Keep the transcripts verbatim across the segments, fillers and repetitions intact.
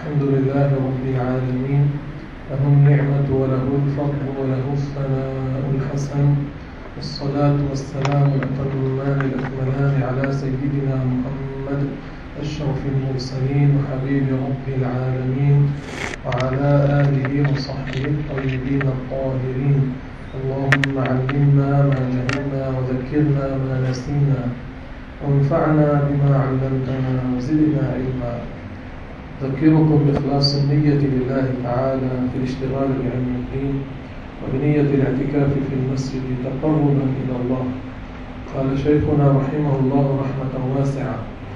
الحمد لله رب العالمين، له النعمة وله الفضل وله الثناء الحسن، والصلاة والسلام الأتمان الأكملان على سيدنا محمد أشرف المرسلين وحبيب رب العالمين وعلى آله وصحبه الطيبين الطاهرين. اللهم علمنا ما جهلنا وذكرنا ما نسينا وانفعنا بما علمتنا وزدنا علما. أذكركم بإخلاص النية لله تعالى في الاشتغال بعلم الدين وبنية الاعتكاف في المسجد تقربا إلى الله. قال شيخنا رحمه الله رحمة واسعة: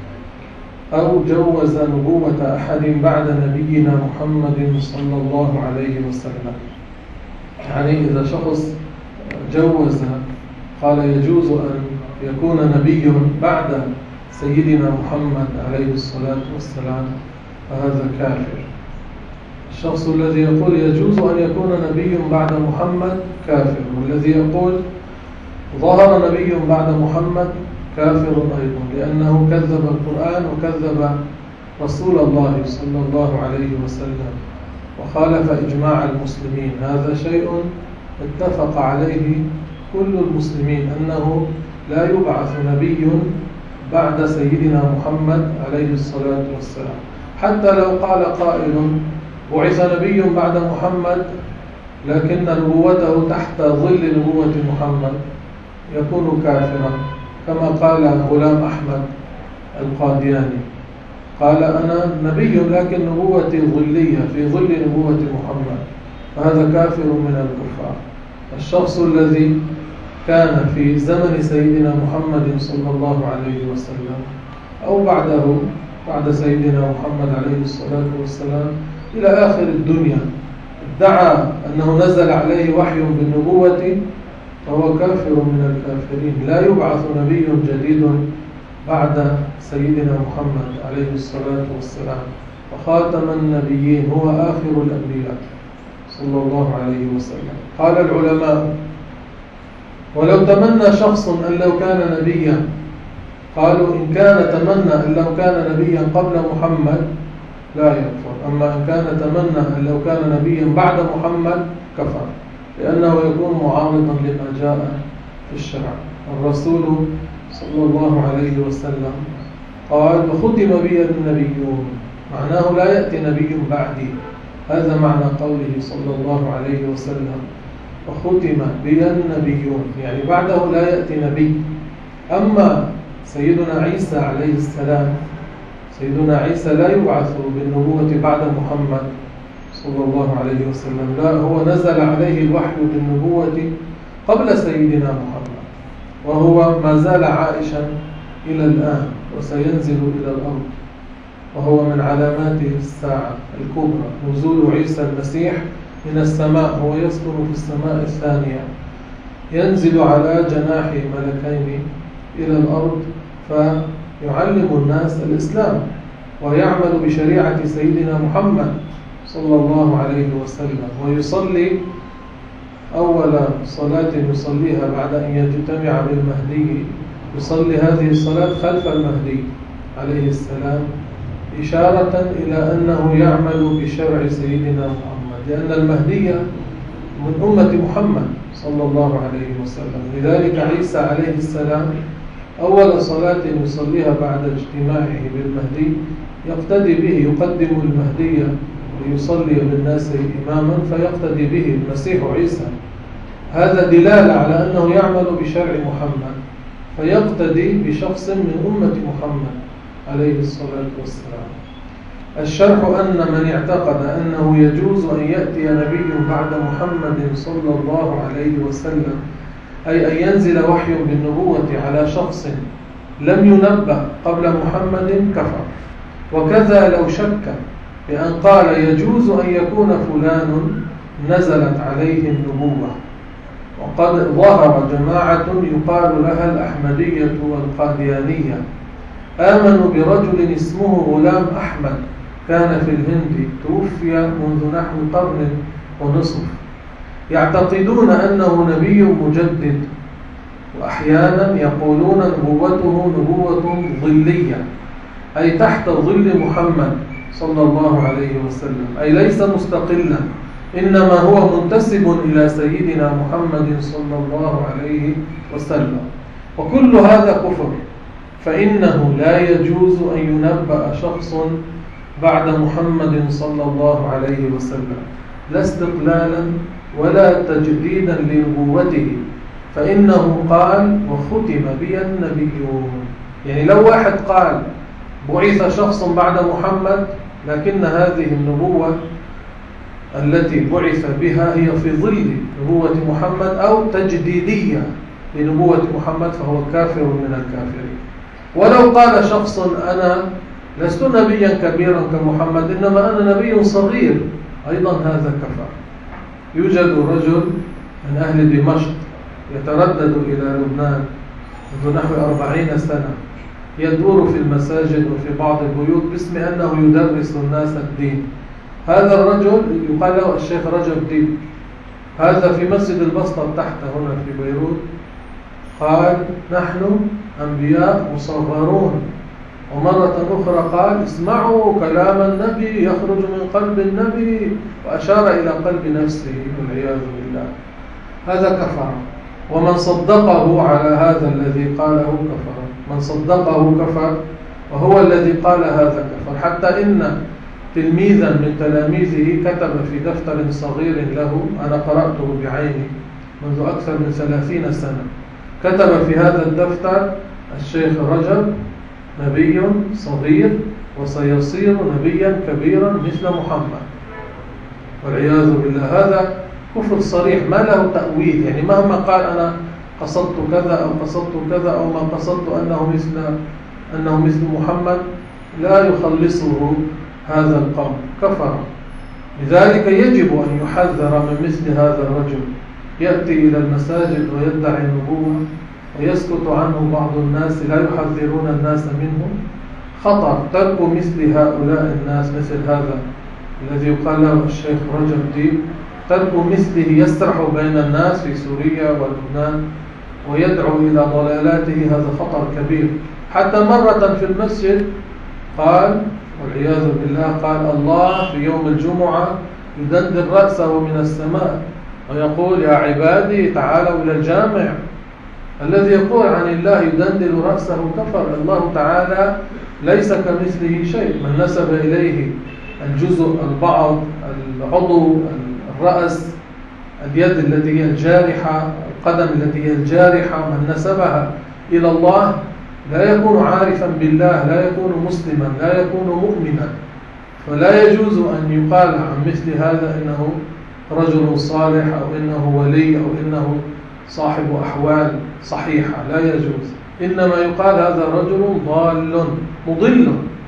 أو جوز نبوة أحد بعد نبينا محمد صلى الله عليه وسلم. يعني إذا شخص جوز قال يجوز أن يكون نبي بعد سيدنا محمد عليه الصلاة والسلام فهذا كافر. الشخص الذي يقول يجوز أن يكون نبي بعد محمد كافر، والذي يقول ظهر نبي بعد محمد كافر أيضا، لأنه كذب القرآن وكذب رسول الله صلى الله عليه وسلم وخالف إجماع المسلمين. هذا شيء اتفق عليه كل المسلمين، أنه لا يبعث نبي بعد سيدنا محمد عليه الصلاة والسلام. حتى لو قال قائل بعث نبي بعد محمد لكن نبوته تحت ظل نبوة محمد يكون كافرا، كما قال غلام أحمد القادياني، قال أنا نبي لكن نبوتي ظلية في ظل نبوة محمد، فهذا كافر من الكفار. الشخص الذي كان في زمن سيدنا محمد صلى الله عليه وسلم أو بعده بعد سيدنا محمد عليه الصلاة والسلام إلى آخر الدنيا ادعى أنه نزل عليه وحي بالنبوة فهو كافر من الكافرين. لا يبعث نبي جديد بعد سيدنا محمد عليه الصلاة والسلام، وخاتم النبيين هو آخر الأنبياء صلى الله عليه وسلم. قال العلماء: ولو تمنى شخص أن لو كان نبيا، قالوا إن كان تمنى أن لو كان نبيا قبل محمد لا يكفر، أما إن كان تمنى أن لو كان نبيا بعد محمد كفر، لأنه يكون معارضا لما جاء في الشرع. الرسول صلى الله عليه وسلم قال: وختم بي النبيون، معناه لا يأتي نبي بعدي. هذا معنى قوله صلى الله عليه وسلم: وختم بي النبيون، يعني بعده لا يأتي نبي. أما سيدنا عيسى عليه السلام، سيدنا عيسى لا يبعث بالنبوة بعد محمد صلى الله عليه وسلم، لا، هو نزل عليه الوحي بالنبوة قبل سيدنا محمد، وهو ما زال عائشا إلى الآن وسينزل إلى الأرض، وهو من علامات الساعة الكبرى نزول عيسى المسيح من السماء. هو يسكن في السماء الثانية، ينزل على جناح ملكين إلى الأرض فيعلم الناس الإسلام ويعمل بشريعة سيدنا محمد صلى الله عليه وسلم، ويصلي أول صلاة يصليها بعد أن يجتمع بالمهدي، يصلي هذه الصلاة خلف المهدي عليه السلام، إشارة إلى أنه يعمل بشرع سيدنا محمد، لأن المهدي من أمة محمد صلى الله عليه وسلم. لذلك عيسى عليه السلام أول صلاة يصليها بعد اجتماعه بالمهدي يقتدي به، يقدم المهدي ليصلي بالناس إماما فيقتدي به المسيح عيسى. هذا دلالة على أنه يعمل بشرع محمد فيقتدي بشخص من أمة محمد عليه الصلاة والسلام. الشرح أن من اعتقد أنه يجوز أن يأتي نبي بعد محمد صلى الله عليه وسلم، أي أن ينزل وحي بالنبوة على شخص لم ينبأ قبل محمد، كفر. وكذا لو شك بأن قال يجوز أن يكون فلان نزلت عليه النبوة. وقد ظهر جماعة يقال لها الأحمدية والقاديانية، آمنوا برجل اسمه غلام أحمد كان في الهند، توفي منذ نحو قرن ونصف، يعتقدون أنه نبي مجدد، وأحيانا يقولون نبوته نبوة ظلية، أي تحت ظل محمد صلى الله عليه وسلم، أي ليس مستقلا، إنما هو منتسب إلى سيدنا محمد صلى الله عليه وسلم. وكل هذا كفر، فإنه لا يجوز أن ينبأ شخص بعد محمد صلى الله عليه وسلم، لا استقلالا ولا تجديدا لنبوته، فإنه قال وختم بي النبيون. يعني لو واحد قال بعث شخص بعد محمد، لكن هذه النبوة التي بعث بها هي في ظل نبوة محمد أو تجديدية لنبوة محمد، فهو كافر من الكافرين. ولو قال شخص أنا لست نبيا كبيرا كمحمد، إنما أنا نبي صغير، أيضا هذا كفر. يوجد رجل من أهل دمشق يتردد إلى لبنان منذ نحو أربعين سنة، يدور في المساجد وفي بعض البيوت باسم أنه يدرس الناس الدين. هذا الرجل يقال له الشيخ رجب ديب، هذا في مسجد البسطة تحت هنا في بيروت، قال نحن أنبياء مصغرون. ومرة أخرى قال اسمعوا كلام النبي يخرج من قلب النبي، وأشار إلى قلب نفسه والعياذ بالله. هذا كفر، ومن صدقه على هذا الذي قاله كفر، من صدقه كفر، وهو الذي قال هذا كفر. حتى إن تلميذا من تلاميذه كتب في دفتر صغير له، أنا قرأته بعيني منذ أكثر من ثلاثين سنة، كتب في هذا الدفتر الشيخ رجب نبي صغير وسيصير نبيا كبيرا مثل محمد، والعياذ بالله. هذا كفر صريح ما له تأويل، يعني مهما قال أنا قصدت كذا أو قصدت كذا أو ما قصدت أنه مثل أنه مثل محمد، لا يخلصه هذا القول، كفر. لذلك يجب أن يحذر من مثل هذا الرجل، يأتي إلى المساجد ويدعي النبوة ويسكت عنه بعض الناس، لا يحذرون الناس منه. خطر ترك مثل هؤلاء الناس، مثل هذا الذي يقال له الشيخ رجب ديب، ترك مثله يسرح بين الناس في سوريا ولبنان ويدعو إلى ضلالاته، هذا خطر كبير. حتى مرة في المسجد قال والعياذ بالله، قال الله في يوم الجمعة يدندن رأسه من السماء ويقول يا عبادي تعالوا إلى الجامع. الذي يقول عن الله يدندن رأسه كفر. الله تعالى ليس كمثله شيء. من نسب إليه الجزء، البعض، العضو، الرأس، اليد التي هي الجارحة، القدم التي هي الجارحة، من نسبها إلى الله لا يكون عارفا بالله، لا يكون مسلما، لا يكون مؤمنا. فلا يجوز أن يقال عن مثل هذا إنه رجل صالح أو إنه ولي أو إنه صاحب أحوال صحيحة، لا يجوز. إنما يقال هذا رجل ضال مضل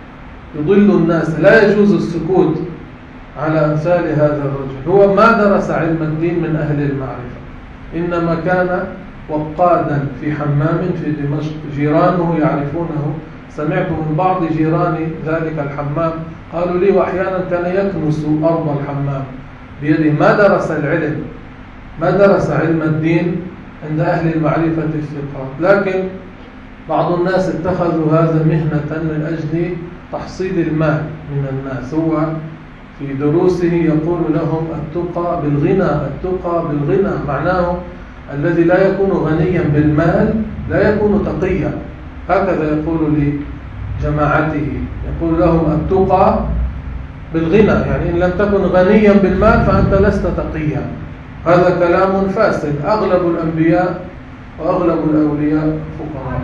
يضل الناس. لا يجوز السكوت على أمثال هذا الرجل. هو ما درس علم الدين من أهل المعرفة، إنما كان وقادا في حمام في دمشق، جيرانه يعرفونه. سمعت من بعض جيران ذلك الحمام قالوا لي وأحيانا كان يكنس أرض الحمام بيده. ما درس العلم، ما درس علم الدين عند أهل المعرفة الثقات. لكن بعض الناس اتخذوا هذا مهنة من أجل تحصيل المال من الناس. هو في دروسه يقول لهم التقى بالغنى، التقى بالغنى، معناه الذي لا يكون غنيا بالمال لا يكون تقيا. هكذا يقول لجماعته، يقول لهم التقى بالغنى، يعني إن لم تكن غنيا بالمال فأنت لست تقيا. هذا كلام فاسد. أغلب الأنبياء وأغلب الأولياء فقراء.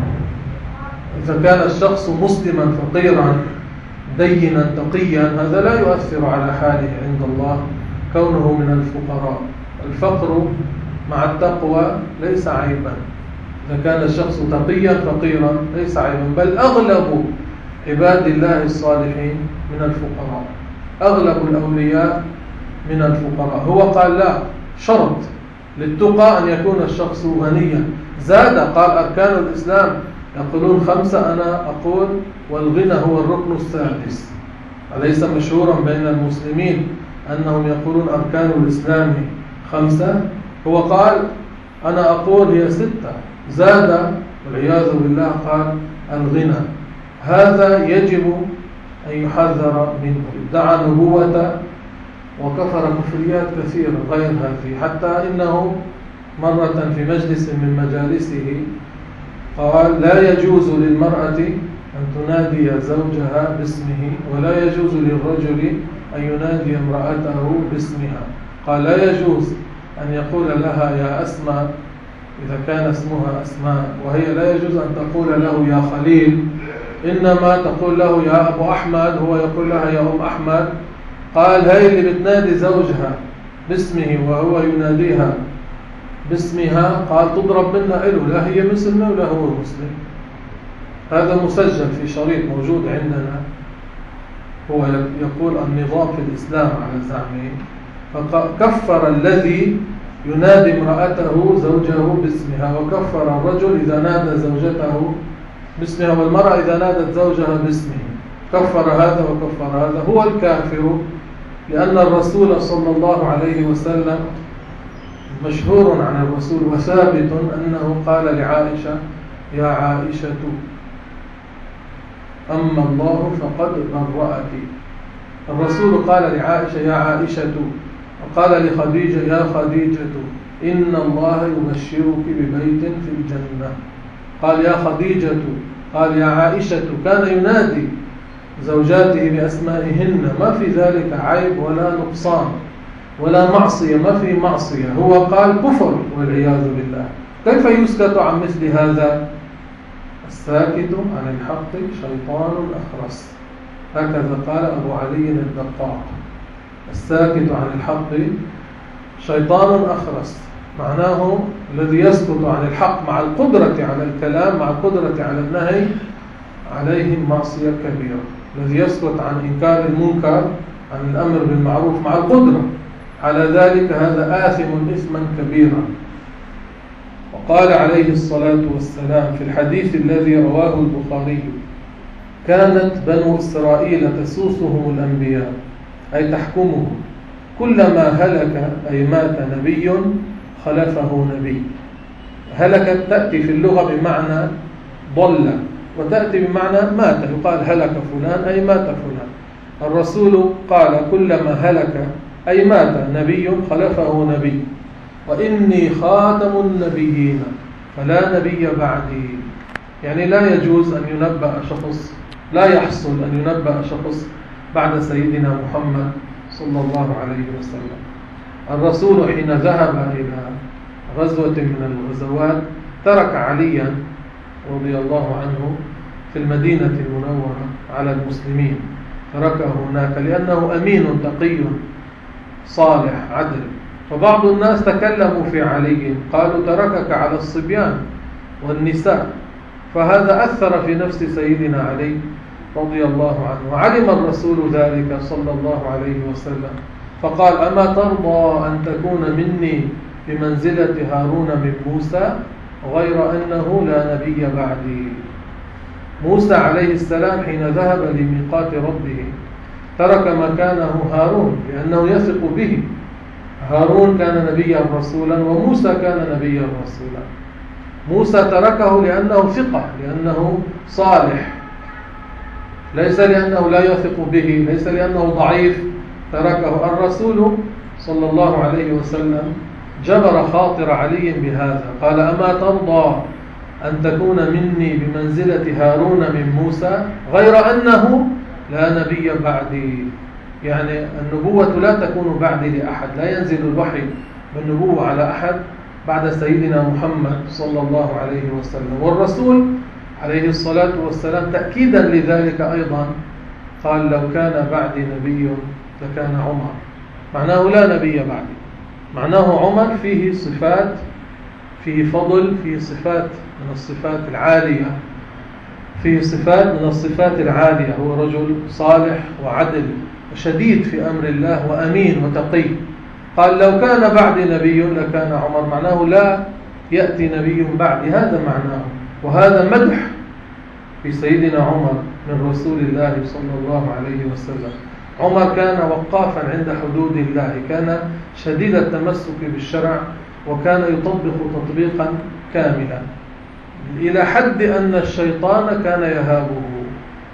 إذا كان الشخص مسلما فقيرا دينا تقيا، هذا لا يؤثر على حاله عند الله كونه من الفقراء. الفقر مع التقوى ليس عيبا. إذا كان الشخص تقيا فقيرا ليس عيبا، بل أغلب عباد الله الصالحين من الفقراء، أغلب الأولياء من الفقراء. هو قال لا، شرط للتقى أن يكون الشخص غنيا. زاد قال أركان الإسلام يقولون خمسة، أنا أقول والغنى هو الركن السادس. أليس مشهورا بين المسلمين أنهم يقولون أركان الإسلام خمسة؟ هو قال أنا أقول هي ستة. زاد والعياذ بالله قال الغنى. هذا يجب أن يحذر منه. ادعى نبوة وكفر كفريات كثيرة غير هذه، حتى إنه مرة في مجلس من مجالسه قال: لا يجوز للمرأة أن تنادي زوجها باسمه، ولا يجوز للرجل أن ينادي امرأته باسمها. قال: لا يجوز أن يقول لها يا أسماء إذا كان اسمها أسماء، وهي لا يجوز أن تقول له يا خليل، إنما تقول له يا أبو أحمد، هو يقول لها يا أم أحمد. قال: هاي اللي بتنادي زوجها باسمه وهو يناديها باسمها، قال تضرب منها إله، لا هي مسلمة ولا هو مسلم. هذا مسجل في شريط موجود عندنا، هو يقول النظام في الإسلام على زعمه. فكفر الذي ينادي امرأته زوجه باسمها، وكفر الرجل إذا نادى زوجته باسمها، والمرأة إذا نادت زوجها باسمه. كفر هذا وكفر هذا. هو الكافر، لأن الرسول صلى الله عليه وسلم مشهور عن الرسول وثابت أنه قال لعائشة: يا عائشة أما الله فقد برأك. الرسول قال لعائشة: يا عائشة، وقال لخديجة: يا خديجة إن الله يبشرك ببيت في الجنة. قال: يا خديجة، قال: يا عائشة. كان ينادي زوجاته بأسمائهن، ما في ذلك عيب ولا نقصان ولا معصية، ما في معصية. هو قال كفر والعياذ بالله. كيف يسكت عن مثل هذا؟ الساكت عن الحق شيطان أخرس، هكذا قال أبو علي الدقاق. الساكت عن الحق شيطان أخرس، معناه الذي يسكت عن الحق مع القدرة على الكلام، مع القدرة على النهي، عليه معصية كبيرة. الذي يسكت عن إنكار المنكر، عن الأمر بالمعروف مع القدرة على ذلك، هذا آثم إثما كبيرا. وقال عليه الصلاة والسلام في الحديث الذي رواه البخاري: كانت بنو إسرائيل تسوسهم الأنبياء، أي تحكمهم، كلما هلك أي مات نبي خلفه نبي. هلكت تأتي في اللغة بمعنى ضل، وتأتي بمعنى مات، يقال هلك فلان أي مات فلان. الرسول قال كلما هلك أي مات نبي خلفه نبي، وإني خاتم النبيين فلا نبي بعدي. يعني لا يجوز أن ينبأ شخص، لا يحصل أن ينبأ شخص بعد سيدنا محمد صلى الله عليه وسلم. الرسول حين ذهب إلى غزوة من الغزوات ترك عليا رضي الله عنه في المدينة المنورة على المسلمين، تركه هناك لأنه أمين تقي صالح عدل. فبعض الناس تكلموا في علي، قالوا تركك على الصبيان والنساء، فهذا أثر في نفس سيدنا علي رضي الله عنه. وعلم الرسول ذلك صلى الله عليه وسلم، فقال: أما ترضى أن تكون مني بمنزلة هارون من موسى، غير أنه لا نبي بعدي. موسى عليه السلام حين ذهب لميقات ربه ترك مكانه هارون لأنه يثق به. هارون كان نبيا رسولا، وموسى كان نبيا رسولا. موسى تركه لأنه ثقة، لأنه صالح، ليس لأنه لا يثق به، ليس لأنه ضعيف تركه. الرسول صلى الله عليه وسلم جبر خاطر علي بهذا، قال: أما ترضى أن تكون مني بمنزلة هارون من موسى، غير أنه لا نبي بعدي. يعني النبوة لا تكون بعدي لأحد، لا ينزل الوحي بالنبوة على أحد بعد سيدنا محمد صلى الله عليه وسلم. والرسول عليه الصلاة والسلام تأكيدا لذلك أيضا قال: لو كان بعدي نبي لكان عمر. معناه لا نبي بعدي، معناه عمر فيه صفات، فيه فضل، فيه صفات من الصفات العالية، فيه صفات من الصفات العالية. هو رجل صالح وعدل وشديد في أمر الله وأمين وتقي. قال: لو كان بعدي نبي لكان عمر، معناه لا يأتي نبي بعدي، هذا معناه. وهذا مدح في سيدنا عمر من رسول الله صلى الله عليه وسلم. عمر كان وقافا عند حدود الله، كان شديد التمسك بالشرع، وكان يطبق تطبيقا كاملا، إلى حد أن الشيطان كان يهابه.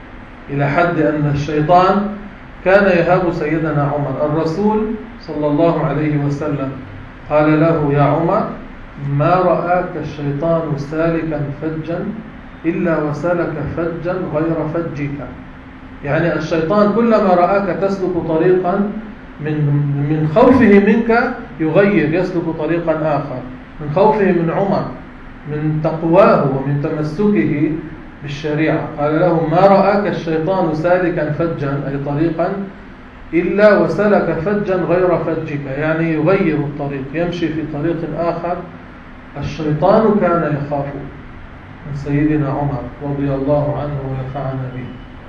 إلى حد أن الشيطان كان يهاب سيدنا عمر. الرسول صلى الله عليه وسلم قال له: يا عمر، ما رآك الشيطان سالكا فجا إلا وسلك فجا غير فجك. يعني الشيطان كلما رآك تسلك طريقا من من خوفه منك يغير، يسلك طريقا آخر، من خوفه من عمر، من تقواه ومن تمسكه بالشريعة. قال له: ما رآك الشيطان سالكا فجا، أي طريقا، إلا وسلك فجا غير فجك، يعني يغير الطريق، يمشي في طريق آخر. الشيطان كان يخاف من سيدنا عمر رضي الله عنه ونفعنا به.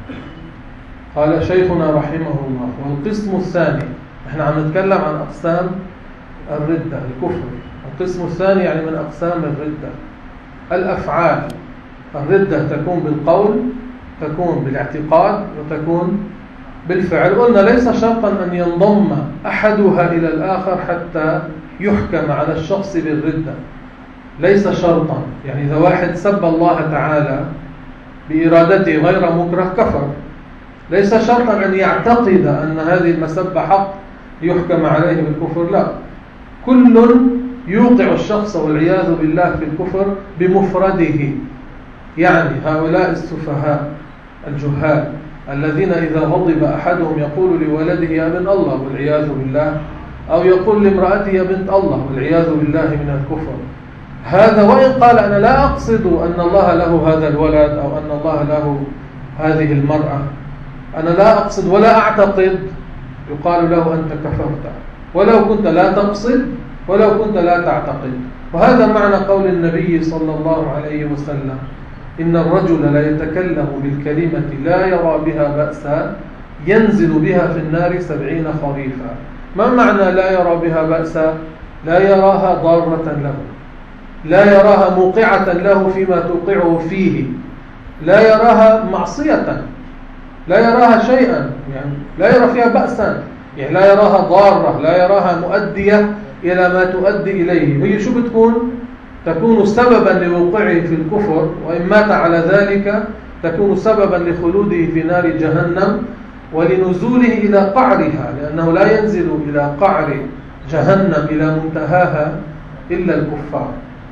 قال شيخنا رحمه الله: والقسم الثاني، احنا عم نتكلم عن أقسام الردة، الكفر. القسم الثاني يعني من أقسام الردة الأفعال. الردة تكون بالقول، تكون بالاعتقاد، وتكون بالفعل. قلنا ليس شرطا أن ينضم أحدها إلى الآخر حتى يحكم على الشخص بالردة، ليس شرطا. يعني إذا واحد سب الله تعالى بإرادته غير مكره كفر، ليس شرطا أن يعتقد أن هذه المسبة حق يحكم عليه بالكفر، لا. كل يوقع الشخص والعياذ بالله في الكفر بمفرده. يعني هؤلاء السفهاء الجهال الذين إذا غضب أحدهم يقول لولده: يا ابن الله، والعياذ بالله، أو يقول لامرأته: يا بنت الله، والعياذ بالله من الكفر. هذا وإن قال: أنا لا أقصد أن الله له هذا الولد أو أن الله له هذه المرأة، أنا لا أقصد ولا أعتقد، يقال له: أنت كفرت، ولو كنت لا تقصد ولو كنت لا تعتقد. وهذا معنى قول النبي صلى الله عليه وسلم: إن الرجل لا يتكلم بالكلمة لا يرى بها بأسا ينزل بها في النار سبعين خريفا. ما معنى لا يرى بها بأسا؟ لا يراها ضارة له، لا يراها موقعة له فيما توقعه فيه، لا يراها معصية، لا يراها شيئا، يعني لا يرى فيها بأسا، يعني لا يراها ضارة، لا يراها مؤدية إلى ما تؤدي إليه. هي شو بتكون؟ تكون سببا لوقوعه في الكفر، وإن مات على ذلك تكون سببا لخلوده في نار جهنم ولنزوله إلى قعرها، لأنه لا ينزل إلى قعر جهنم إلى منتهاها إلا الكفار.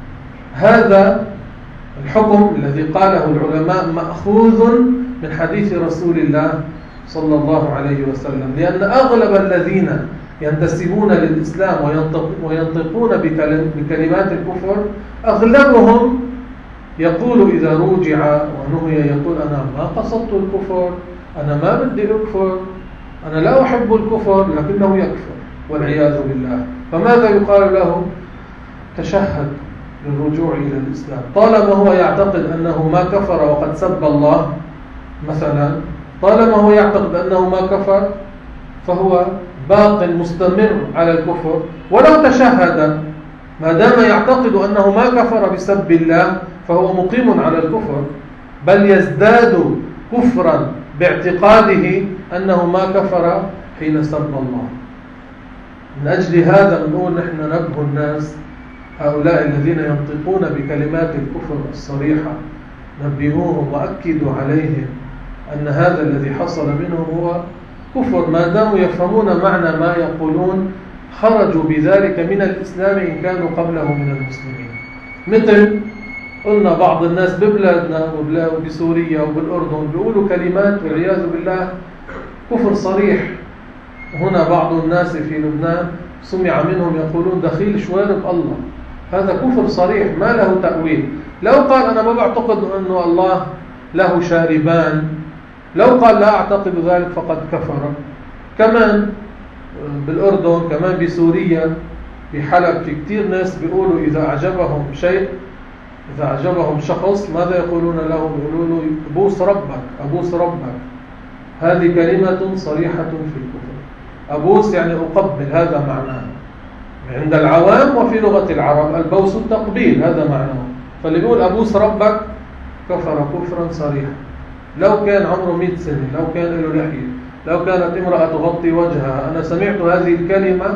هذا الحكم الذي قاله العلماء مأخوذ من حديث رسول الله صلى الله عليه وسلم، لأن أغلب الذين ينتسبون للإسلام وينطقون بكلمات الكفر أغلبهم يقول إذا رجع ونهي يقول: أنا ما قصدت الكفر، أنا ما بدي أكفر، أنا لا أحب الكفر، لكنه يكفر والعياذ بالله. فماذا يقال له؟ تشهد للرجوع إلى الإسلام. طالما هو يعتقد أنه ما كفر وقد سب الله مثلا، طالما هو يعتقد أنه ما كفر فهو باق مستمر على الكفر ولو تشهد. ما دام يعتقد أنه ما كفر بسب الله فهو مقيم على الكفر، بل يزداد كفرا باعتقاده أنه ما كفر حين سب الله. من أجل هذا نقول نحن نبه الناس، هؤلاء الذين ينطقون بكلمات الكفر الصريحة، نبهوهم وأكدوا عليهم أن هذا الذي حصل منهم هو كفر. ما داموا يفهمون معنى ما يقولون خرجوا بذلك من الإسلام إن كانوا قبله من المسلمين. مثل قلنا بعض الناس ببلادنا وبسوريا وبالأردن بيقولوا كلمات والعياذ بالله كفر صريح. هنا بعض الناس في لبنان سمع منهم يقولون دخيل شوارب الله، هذا كفر صريح ما له تأويل. لو قال أنا ما بعتقد أنه الله له شاربان، لو قال لا أعتقد ذلك فقد كفر. كمان بالأردن، كمان بسوريا، في حلب، في كتير ناس بيقولوا إذا أعجبهم شيء، إذا أعجبهم شخص ماذا يقولون له؟ يقولون له أبوس ربك، أبوس ربك. هذه كلمة صريحة في الكفر. أبوس يعني أقبل، هذا معناه عند العوام، وفي لغة العرب البوس التقبيل، هذا معناه. فاللي بيقول أبوس ربك كفر كفرا صريحا. لو كان عمره مئة سنة، لو كان له لحية، لو كانت امرأة تغطي وجهها. أنا سمعت هذه الكلمة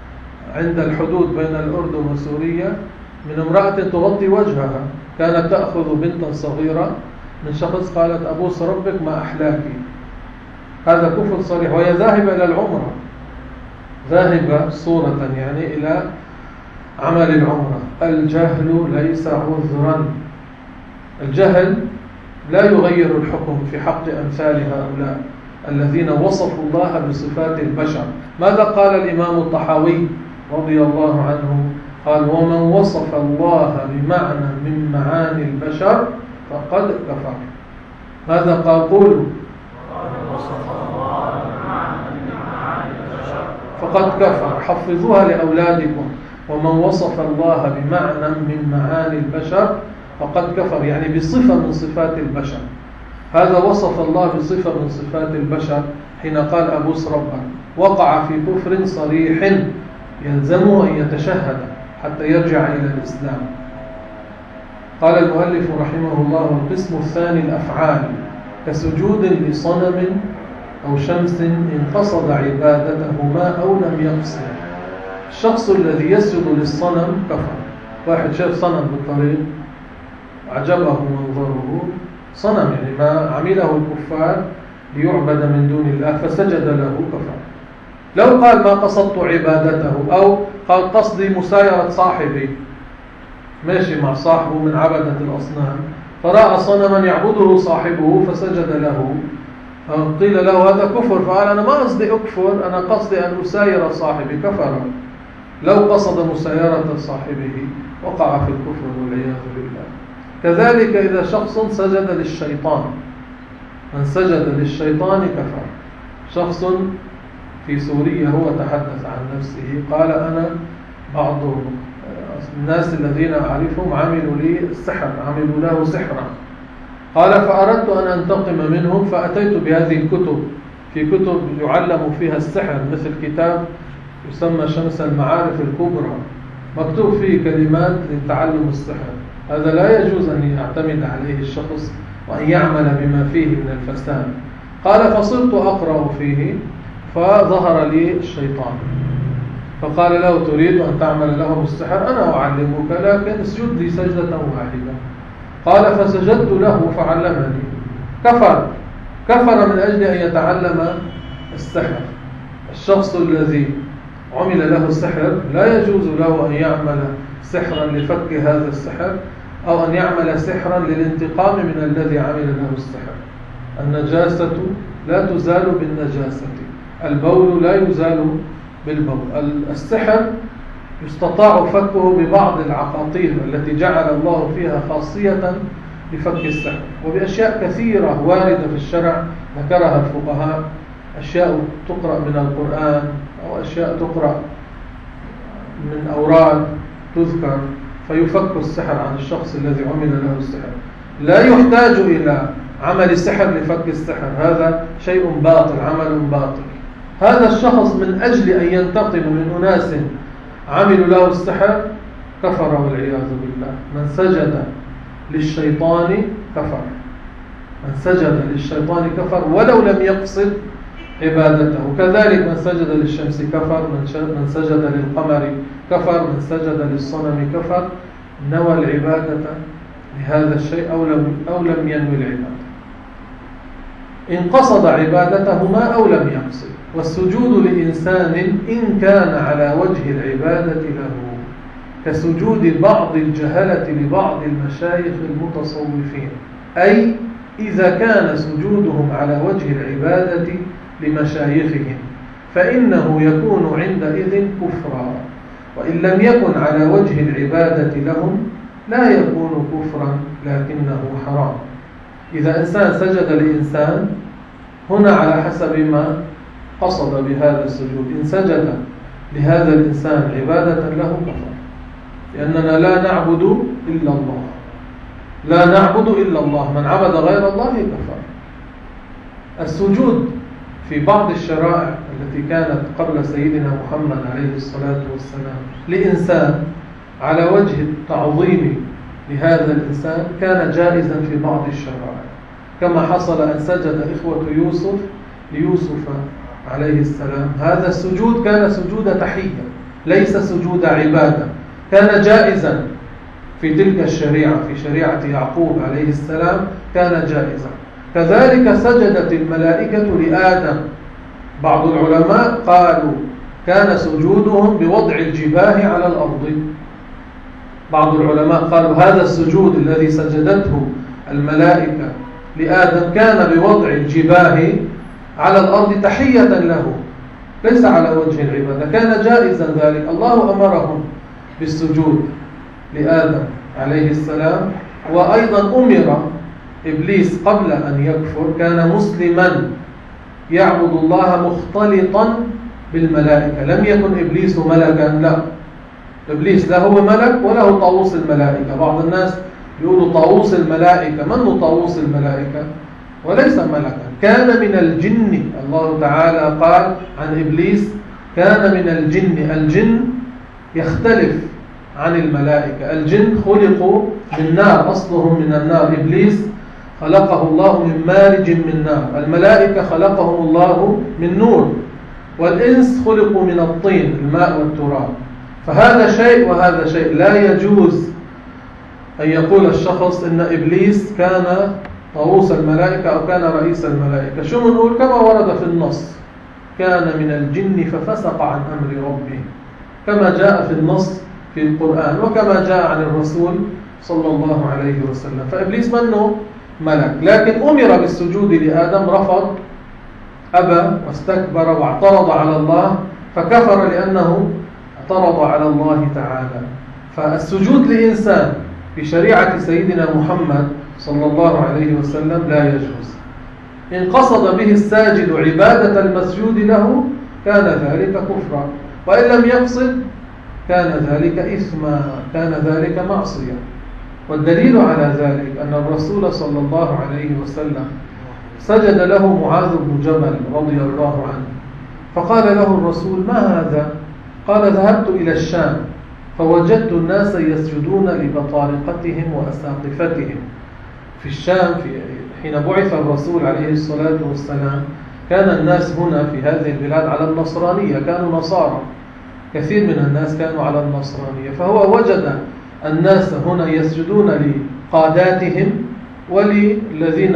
عند الحدود بين الأردن وسوريا من امرأة تغطي وجهها، كانت تأخذ بنتا صغيرة من شخص قالت أبوس ربك ما أحلاك، هذا كفر صريح، وهي ذاهبة إلى العمرة، ذاهبة صورة يعني إلى عمل العمرة. الجهل ليس عذرا، الجهل لا يغير الحكم في حق أمثال هؤلاء الذين وصفوا الله بصفات البشر. ماذا قال الإمام الطحاوي رضي الله عنه؟ قال: ومن وصف الله بمعنى من معاني البشر فقد كفر. ماذا قال؟ قولوا: فقد كفر. حفظوها لأولادكم: ومن وصف الله بمعنى من معاني البشر فقد كفر، يعني بصفة من صفات البشر. هذا وصف الله بصفة من صفات البشر حين قال أبوس ربك، وقع في كفر صريح يلزمه أن يتشهد حتى يرجع إلى الإسلام. قال المؤلف رحمه الله: القسم الثاني الأفعال، كسجود لصنم أو شمس إن قصد عبادتهما أو لم يقصد. الشخص الذي يسجد للصنم كفر. واحد شاف صنم بالطريق عجبه منظره، صنم يعني ما عمله الكفار ليعبد من دون الله فسجد له كفر. لو قال ما قصدت عبادته، أو قال قصدي مسايرة صاحبي، ماشي مع صاحبه من عبدة الأصنام فرأى صنما يعبده صاحبه فسجد له، قيل له هذا كفر، فقال أنا ما قصدي أكفر، أنا قصدي أن أساير صاحبي، كفر. لو قصد مسايرة صاحبه وقع في الكفر والعياذ بالله. كذلك إذا شخص سجد للشيطان، من سجد للشيطان كفر. شخص في سوريا هو تحدث عن نفسه، قال: أنا بعض الناس الذين أعرفهم عملوا لي السحر، عملوا له سحرا. قال: فأردت أن أنتقم منهم فأتيت بهذه الكتب، في كتب يعلم فيها السحر، مثل كتاب يسمى شمس المعارف الكبرى، مكتوب فيه كلمات لتعلم السحر. هذا لا يجوز أن يعتمد عليه الشخص وأن يعمل بما فيه من الفساد. قال: فصرت أقرأ فيه فظهر لي الشيطان فقال له: تريد أن تعمل لهم السحر؟ أنا أعلمك، لكن اسجد لي سجدة واحدة. قال: فسجدت له فعلمني. كفر، كفر من أجل أن يتعلم السحر. الشخص الذي عمل له السحر لا يجوز له أن يعمل سحرا لفك هذا السحر، أو أن يعمل سحرا للانتقام من الذي عمل له السحر. النجاسة لا تزال بالنجاسة، البول لا يزال بالبول. السحر يستطاع فكه ببعض العقاقير التي جعل الله فيها خاصية لفك السحر، وبأشياء كثيرة واردة في الشرع ذكرها الفقهاء، أشياء تقرأ من القرآن أو أشياء تقرأ من أوراد تذكر فيفك السحر عن الشخص الذي عمل له السحر. لا يحتاج إلى عمل السحر لفك السحر، هذا شيء باطل، عمل باطل. هذا الشخص من أجل أن ينتقم من أناس عملوا له السحر كفر والعياذ بالله. من سجد للشيطان كفر، من سجد للشيطان كفر ولو لم يقصد عبادته. كذلك من سجد للشمس كفر، من سجد للقمر كفر، من سجد للصنم كفر، نوى العبادة لهذا الشيء أو لم, أو لم ينوي العبادة، إن قصد عبادتهما أو لم يقصد. والسجود لإنسان إن كان على وجه العبادة له، كسجود بعض الجهلة لبعض المشايخ المتصوفين، أي إذا كان سجودهم على وجه العبادة لمشايخهم فإنه يكون عندئذ كفرا، وإن لم يكن على وجه العبادة لهم لا يكون كفرا لكنه حرام. إذا إنسان سجد لإنسان هنا على حسب ما قصد بهذا السجود، إن سجد لهذا الإنسان عبادة له كفر، لأننا لا نعبد إلا الله، لا نعبد إلا الله، من عبد غير الله كفر. السجود في بعض الشرائع التي كانت قبل سيدنا محمد عليه الصلاة والسلام لإنسان على وجه التعظيم لهذا الإنسان كان جائزا في بعض الشرائع، كما حصل أن سجد إخوة يوسف ليوسف عليه السلام. هذا السجود كان سجود تحية ليس سجود عبادة، كان جائزا في تلك الشريعة، في شريعة يعقوب عليه السلام، كان جائزا. كذلك سجدت الملائكة لآدم. بعض العلماء قالوا كان سجودهم بوضع الجباه على الأرض. بعض العلماء قالوا هذا السجود الذي سجدته الملائكة لآدم كان بوضع الجباه على الأرض تحية له، ليس على وجه العبادة، كان جائزا ذلك. الله أمرهم بالسجود لآدم عليه السلام. وأيضا أمر إبليس قبل أن يكفر، كان مسلما يعبد الله مختلطا بالملائكة، لم يكن إبليس ملكا، لا، إبليس لا هو ملك ولا هو طاووس الملائكة. بعض الناس يقولوا طاووس الملائكة، من هو طاووس الملائكة؟ وليس ملكا، كان من الجن. الله تعالى قال عن إبليس كان من الجن. الجن يختلف عن الملائكة. الجن خلقوا من نار، أصلهم من النار. إبليس خلقه الله من مارج من نار. الملائكة خلقهم الله من نور. والإنس خلقوا من الطين، الماء والتراب. فهذا شيء وهذا شيء. لا يجوز أن يقول الشخص إن إبليس كان طاووس الملائكة أو كان رئيس الملائكة. شو بنقول؟ كما ورد في النص، كان من الجن ففسق عن أمر ربه، كما جاء في النص في القرآن وكما جاء عن الرسول صلى الله عليه وسلم. فإبليس منه ملك، لكن أمر بالسجود لآدم، رفض، أبى واستكبر واعترض على الله، فكفر لأنه اعترض على الله تعالى. فالسجود لإنسان في شريعة سيدنا محمد صلى الله عليه وسلم لا يجوز. إن قصد به الساجد عبادة المسجود له كان ذلك كفرا، وإن لم يقصد كان ذلك إثما، كان ذلك معصية. والدليل على ذلك أن الرسول صلى الله عليه وسلم سجد له معاذ بن جبل رضي الله عنه، فقال له الرسول: ما هذا؟ قال: ذهبت إلى الشام فوجدت الناس يسجدون لبطارقتهم وأساقفتهم. في الشام في حين بعث الرسول عليه الصلاة والسلام كان الناس هنا في هذه البلاد على النصرانية، كانوا نصارى، كثير من الناس كانوا على النصرانية. فهو وجد الناس هنا يسجدون لقاداتهم وللذين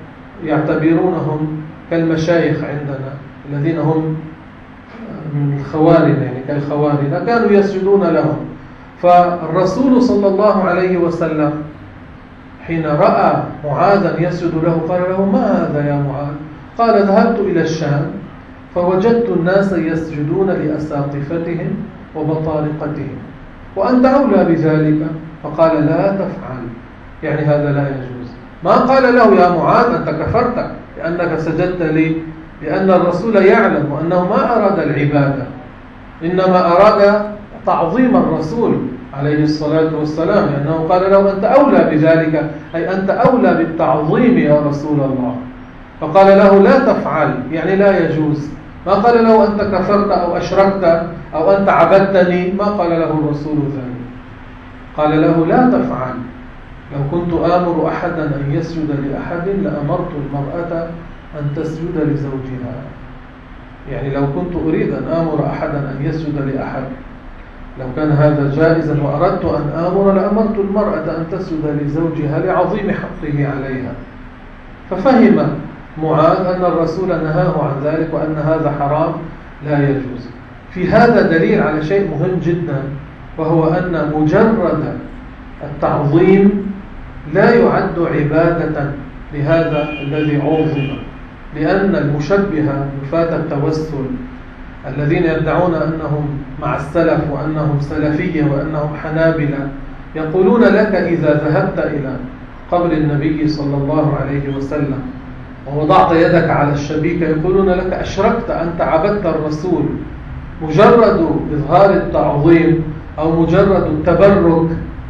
يعتبرونهم كالمشايخ عندنا، الذين هم من الخوارج، يعني كالخوارج، كانوا يسجدون لهم. فالرسول صلى الله عليه وسلم حين رأى معاذا يسجد له قال له: ما هذا يا معاذ؟ قال: ذهبت إلى الشام فوجدت الناس يسجدون لأساقفتهم وبطارقتهم وأنت أولى بذلك. فقال: لا تفعل، يعني هذا لا يجوز. ما قال له: يا معاذ أنت كفرت لأنك سجدت لي، لأن الرسول يعلم أنه ما أراد العبادة، إنما أراد تعظيم الرسول عليه الصلاة والسلام، لأنه قال له: أنت أولى بذلك، أي أنت أولى بالتعظيم يا رسول الله. فقال له: لا تفعل، يعني لا يجوز. ما قال له: أنت كفرت أو أشركت أو أنت عبدتني، ما قال له الرسول ذلك. قال له: لا تفعل. لو كنت آمر أحدا أن يسجد لأحد لأمرت المرأة أن تسجد لزوجها. يعني لو كنت أريد أن آمر أحدا أن يسجد لأحد، لو كان هذا جائزا وأردت أن آمر لأمرت المرأة أن تسجد لزوجها لعظيم حقه عليها. ففهم معاذ أن الرسول نهاه عن ذلك وأن هذا حرام لا يجوز. في هذا دليل على شيء مهم جدا، وهو أن مجرد التعظيم لا يعد عبادة لهذا الذي عظم، لأن المشبهة نفاة التوسل الذين يدعون أنهم مع السلف وأنهم سلفية وأنهم حنابلة يقولون لك إذا ذهبت إلى قبر النبي صلى الله عليه وسلم ووضعت يدك على الشبيكة يقولون لك أشركت، أنت عبدت الرسول. مجرد إظهار التعظيم أو مجرد التبرك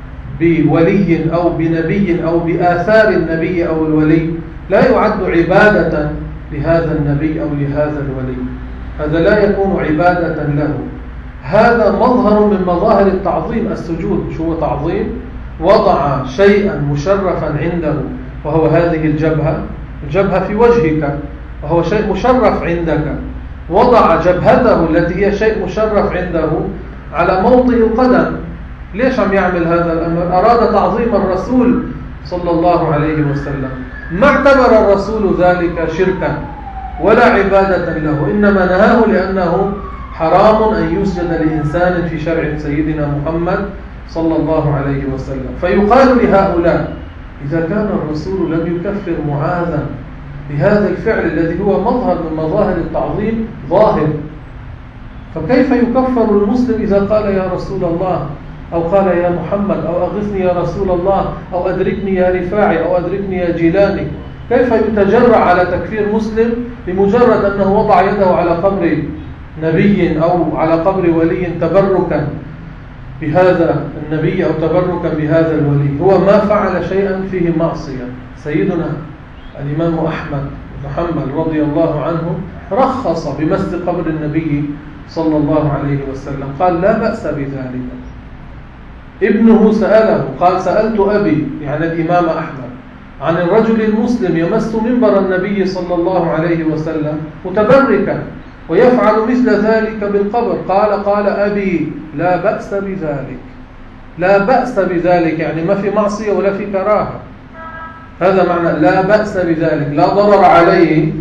بولي أو بنبي أو بآثار النبي أو الولي لا يعد عبادة لهذا النبي أو لهذا الولي، هذا لا يكون عبادة له. هذا مظهر من مظاهر التعظيم. السجود شو تعظيم؟ وضع شيئا مشرفا عنده، وهو هذه الجبهة، الجبهة في وجهك وهو شيء مشرف عندك، وضع جبهته التي هي شيء مشرف عنده على موطئ القدم، ليش عم يعمل هذا الأمر؟ أراد تعظيم الرسول صلى الله عليه وسلم. ما اعتبر الرسول ذلك شركا ولا عبادة له، إنما نهاه لأنه حرام أن يسجد لإنسان في شرع سيدنا محمد صلى الله عليه وسلم. فيقال لهؤلاء: إذا كان الرسول لم يكفر معاذا بهذا الفعل الذي هو مظهر من مظاهر التعظيم ظاهر، فكيف يكفر المسلم إذا قال يا رسول الله، أو قال يا محمد، أو أغثني يا رسول الله، أو أدركني يا رفاعي، أو أدركني يا جيلاني؟ كيف يتجرع على تكفير مسلم بمجرد أنه وضع يده على قبر نبي أو على قبر ولي تبركا بهذا النبي أو تبركا بهذا الولي؟ هو ما فعل شيئا فيه معصية. سيدنا الإمام أحمد بن حنبل رضي الله عنه رخص بمس قبر النبي صلى الله عليه وسلم، قال لا بأس بذلك. ابنه سأله، قال سألت أبي يعني الإمام أحمد عن الرجل المسلم يمس منبر النبي صلى الله عليه وسلم متبركا ويفعل مثل ذلك بالقبر، قال قال أبي لا بأس بذلك، لا بأس بذلك، يعني ما في معصية ولا في كراهة. هذا معنى لا بأس بذلك، لا ضرر عليه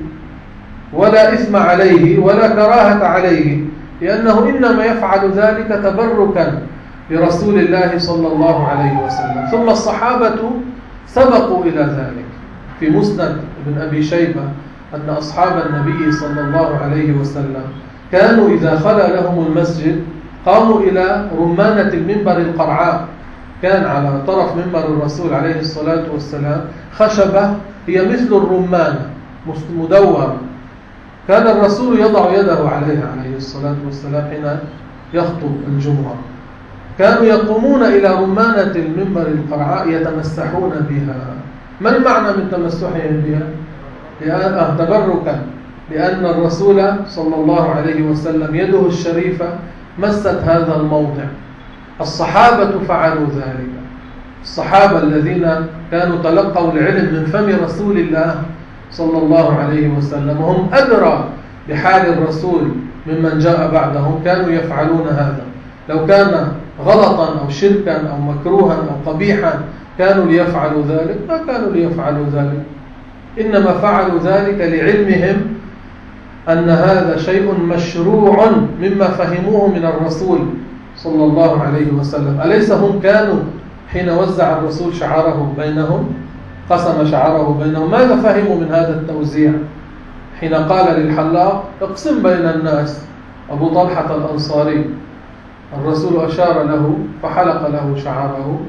ولا إثم عليه ولا كراهة عليه، لأنه إنما يفعل ذلك تبركا برسول الله صلى الله عليه وسلم. ثم الصحابة سبقوا إلى ذلك. في مسند ابن أبي شيبة أن أصحاب النبي صلى الله عليه وسلم كانوا إذا خلى لهم المسجد قاموا إلى رمانة المنبر القرعاء، كان على طرف منبر الرسول عليه الصلاة والسلام خشبة هي مثل الرمانة مدورة، كان الرسول يضع يده عليها عليه الصلاة والسلام حين يخطب الجمعة. كانوا يقومون إلى رمانة المنبر القرعاء يتمسحون بها. ما المعنى من تمسحهم بها؟ لأن تبركا لأن الرسول صلى الله عليه وسلم يده الشريفة مست هذا الموضع. الصحابة فعلوا ذلك، الصحابة الذين كانوا تلقوا العلم من فم رسول الله صلى الله عليه وسلم، هم أدرى بحال الرسول ممن جاء بعدهم، كانوا يفعلون هذا. لو كان غلطا أو شركا أو مكروها أو قبيحا كانوا ليفعلوا ذلك؟ ما كانوا ليفعلوا ذلك، إنما فعلوا ذلك لعلمهم أن هذا شيء مشروع مما فهموه من الرسول صلى الله عليه وسلم. أليس هم كانوا حين وزع الرسول شعره بينهم، قسم شعره بينهم، ماذا فهموا من هذا التوزيع؟ حين قال للحلاق اقسم بين الناس، أبو طلحة الأنصاري، الرسول أشار له فحلق له شعره،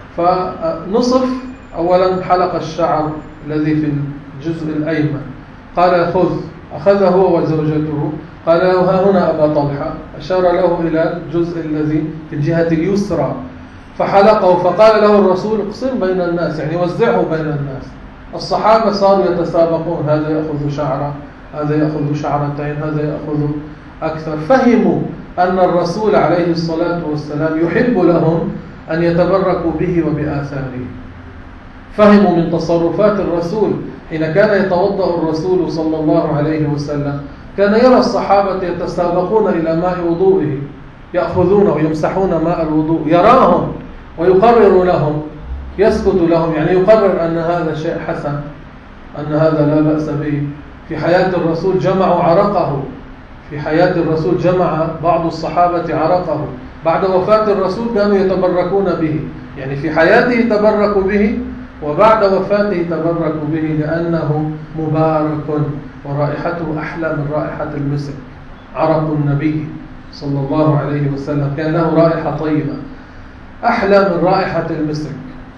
فنصف أولا حلق الشعر الذي في الجزء الأيمن، قال خذ، أخذه هو وزوجته، قال له ها هنا أبا طلحة، أشار له إلى الجزء الذي في الجهة اليسرى فحلقه، فقال له الرسول اقسم بين الناس، يعني وزعه بين الناس. الصحابة صاروا يتسابقون، هذا يأخذ شعرة، هذا يأخذ شعرتين، هذا يأخذ أكثر. فهموا أن الرسول عليه الصلاة والسلام يحب لهم أن يتبركوا به وبآثاره. فهموا من تصرفات الرسول حين كان يتوضأ الرسول صلى الله عليه وسلم، كان يرى الصحابة يتسابقون إلى ماء وضوئه، يأخذون ويمسحون ماء الوضوء، يراهم ويقرر لهم، يسكت لهم، يعني يقرر أن هذا شيء حسن، أن هذا لا بأس به. في حياة الرسول جمعوا عرقه، في حياة الرسول جمع بعض الصحابة عرقه، بعد وفاة الرسول كانوا يتبركون به، يعني في حياته تبركوا به وبعد وفاته تبركوا به، لأنه مبارك ورائحته أحلى من رائحة المسك. عرق النبي صلى الله عليه وسلم كان له رائحة طيبة أحلى من رائحة المسك.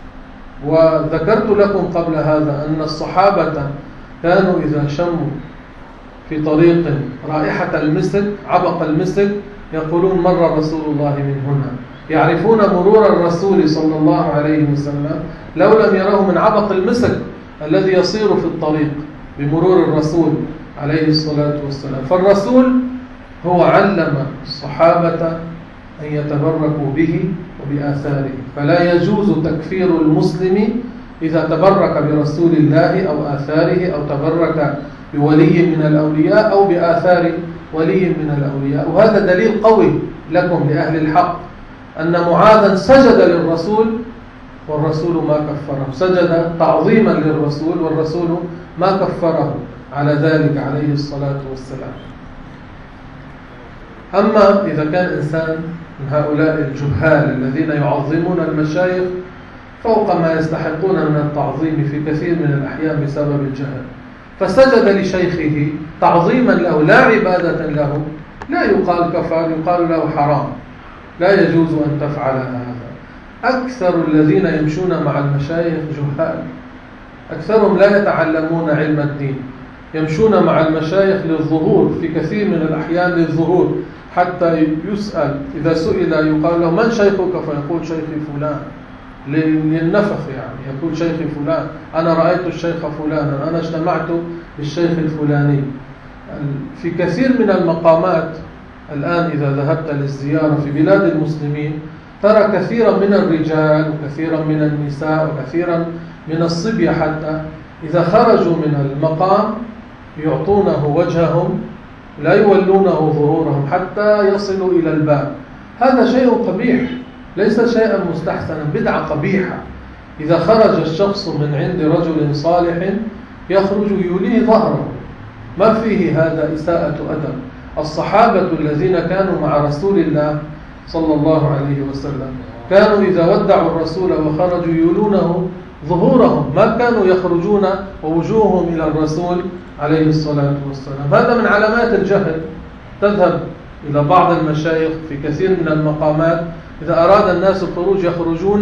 وذكرت لكم قبل هذا أن الصحابة كانوا إذا شموا في طريق رائحة المسك، عبق المسك، يقولون مر رسول الله من هنا، يعرفون مرور الرسول صلى الله عليه وسلم لو لم يروه من عبق المسك الذي يصير في الطريق بمرور الرسول عليه الصلاة والسلام. فالرسول هو علم الصحابة أن يتبركوا به وبآثاره، فلا يجوز تكفير المسلم إذا تبرك برسول الله أو آثاره، أو تبرك بولي من الأولياء أو بآثار ولي من الأولياء. وهذا دليل قوي لكم لأهل الحق أن معاذا سجد للرسول والرسول ما كفره، سجد تعظيما للرسول والرسول ما كفره على ذلك عليه الصلاة والسلام. أما إذا كان إنسان من هؤلاء الجهال الذين يعظمون المشايخ فوق ما يستحقون من التعظيم في كثير من الأحيان بسبب الجهل، فسجد لشيخه تعظيما له لا عبادة له، لا يقال كفر، يقال له حرام، لا يجوز أن تفعل هذا. أكثر الذين يمشون مع المشايخ جهال، أكثرهم لا يتعلمون علم الدين، يمشون مع المشايخ للظهور، في كثير من الأحيان للظهور، حتى يسأل إذا سئل يقال له من شيخك فيقول شيخي فلان، للنفخ يعني، يقول شيخي فلان، أنا رأيت الشيخ فلانا، أنا اجتمعت بالشيخ الفلاني. في كثير من المقامات الآن إذا ذهبت للزيارة في بلاد المسلمين ترى كثيرا من الرجال وكثيرا من النساء وكثيرا من الصبية حتى إذا خرجوا من المقام يعطونه وجههم، لا يولونه ظهورهم حتى يصلوا إلى الباب. هذا شيء قبيح، ليس شيئا مستحسنا، بدعة قبيحة. إذا خرج الشخص من عند رجل صالح يخرج يوليه ظهره، ما فيه هذا إساءة أدب. الصحابة الذين كانوا مع رسول الله صلى الله عليه وسلم كانوا إذا ودعوا الرسول وخرجوا يولونه ظهورهم، ما كانوا يخرجون ووجوههم إلى الرسول عليه الصلاة والسلام. هذا من علامات الجهل. تذهب إلى بعض المشايخ في كثير من المقامات إذا أراد الناس الخروج يخرجون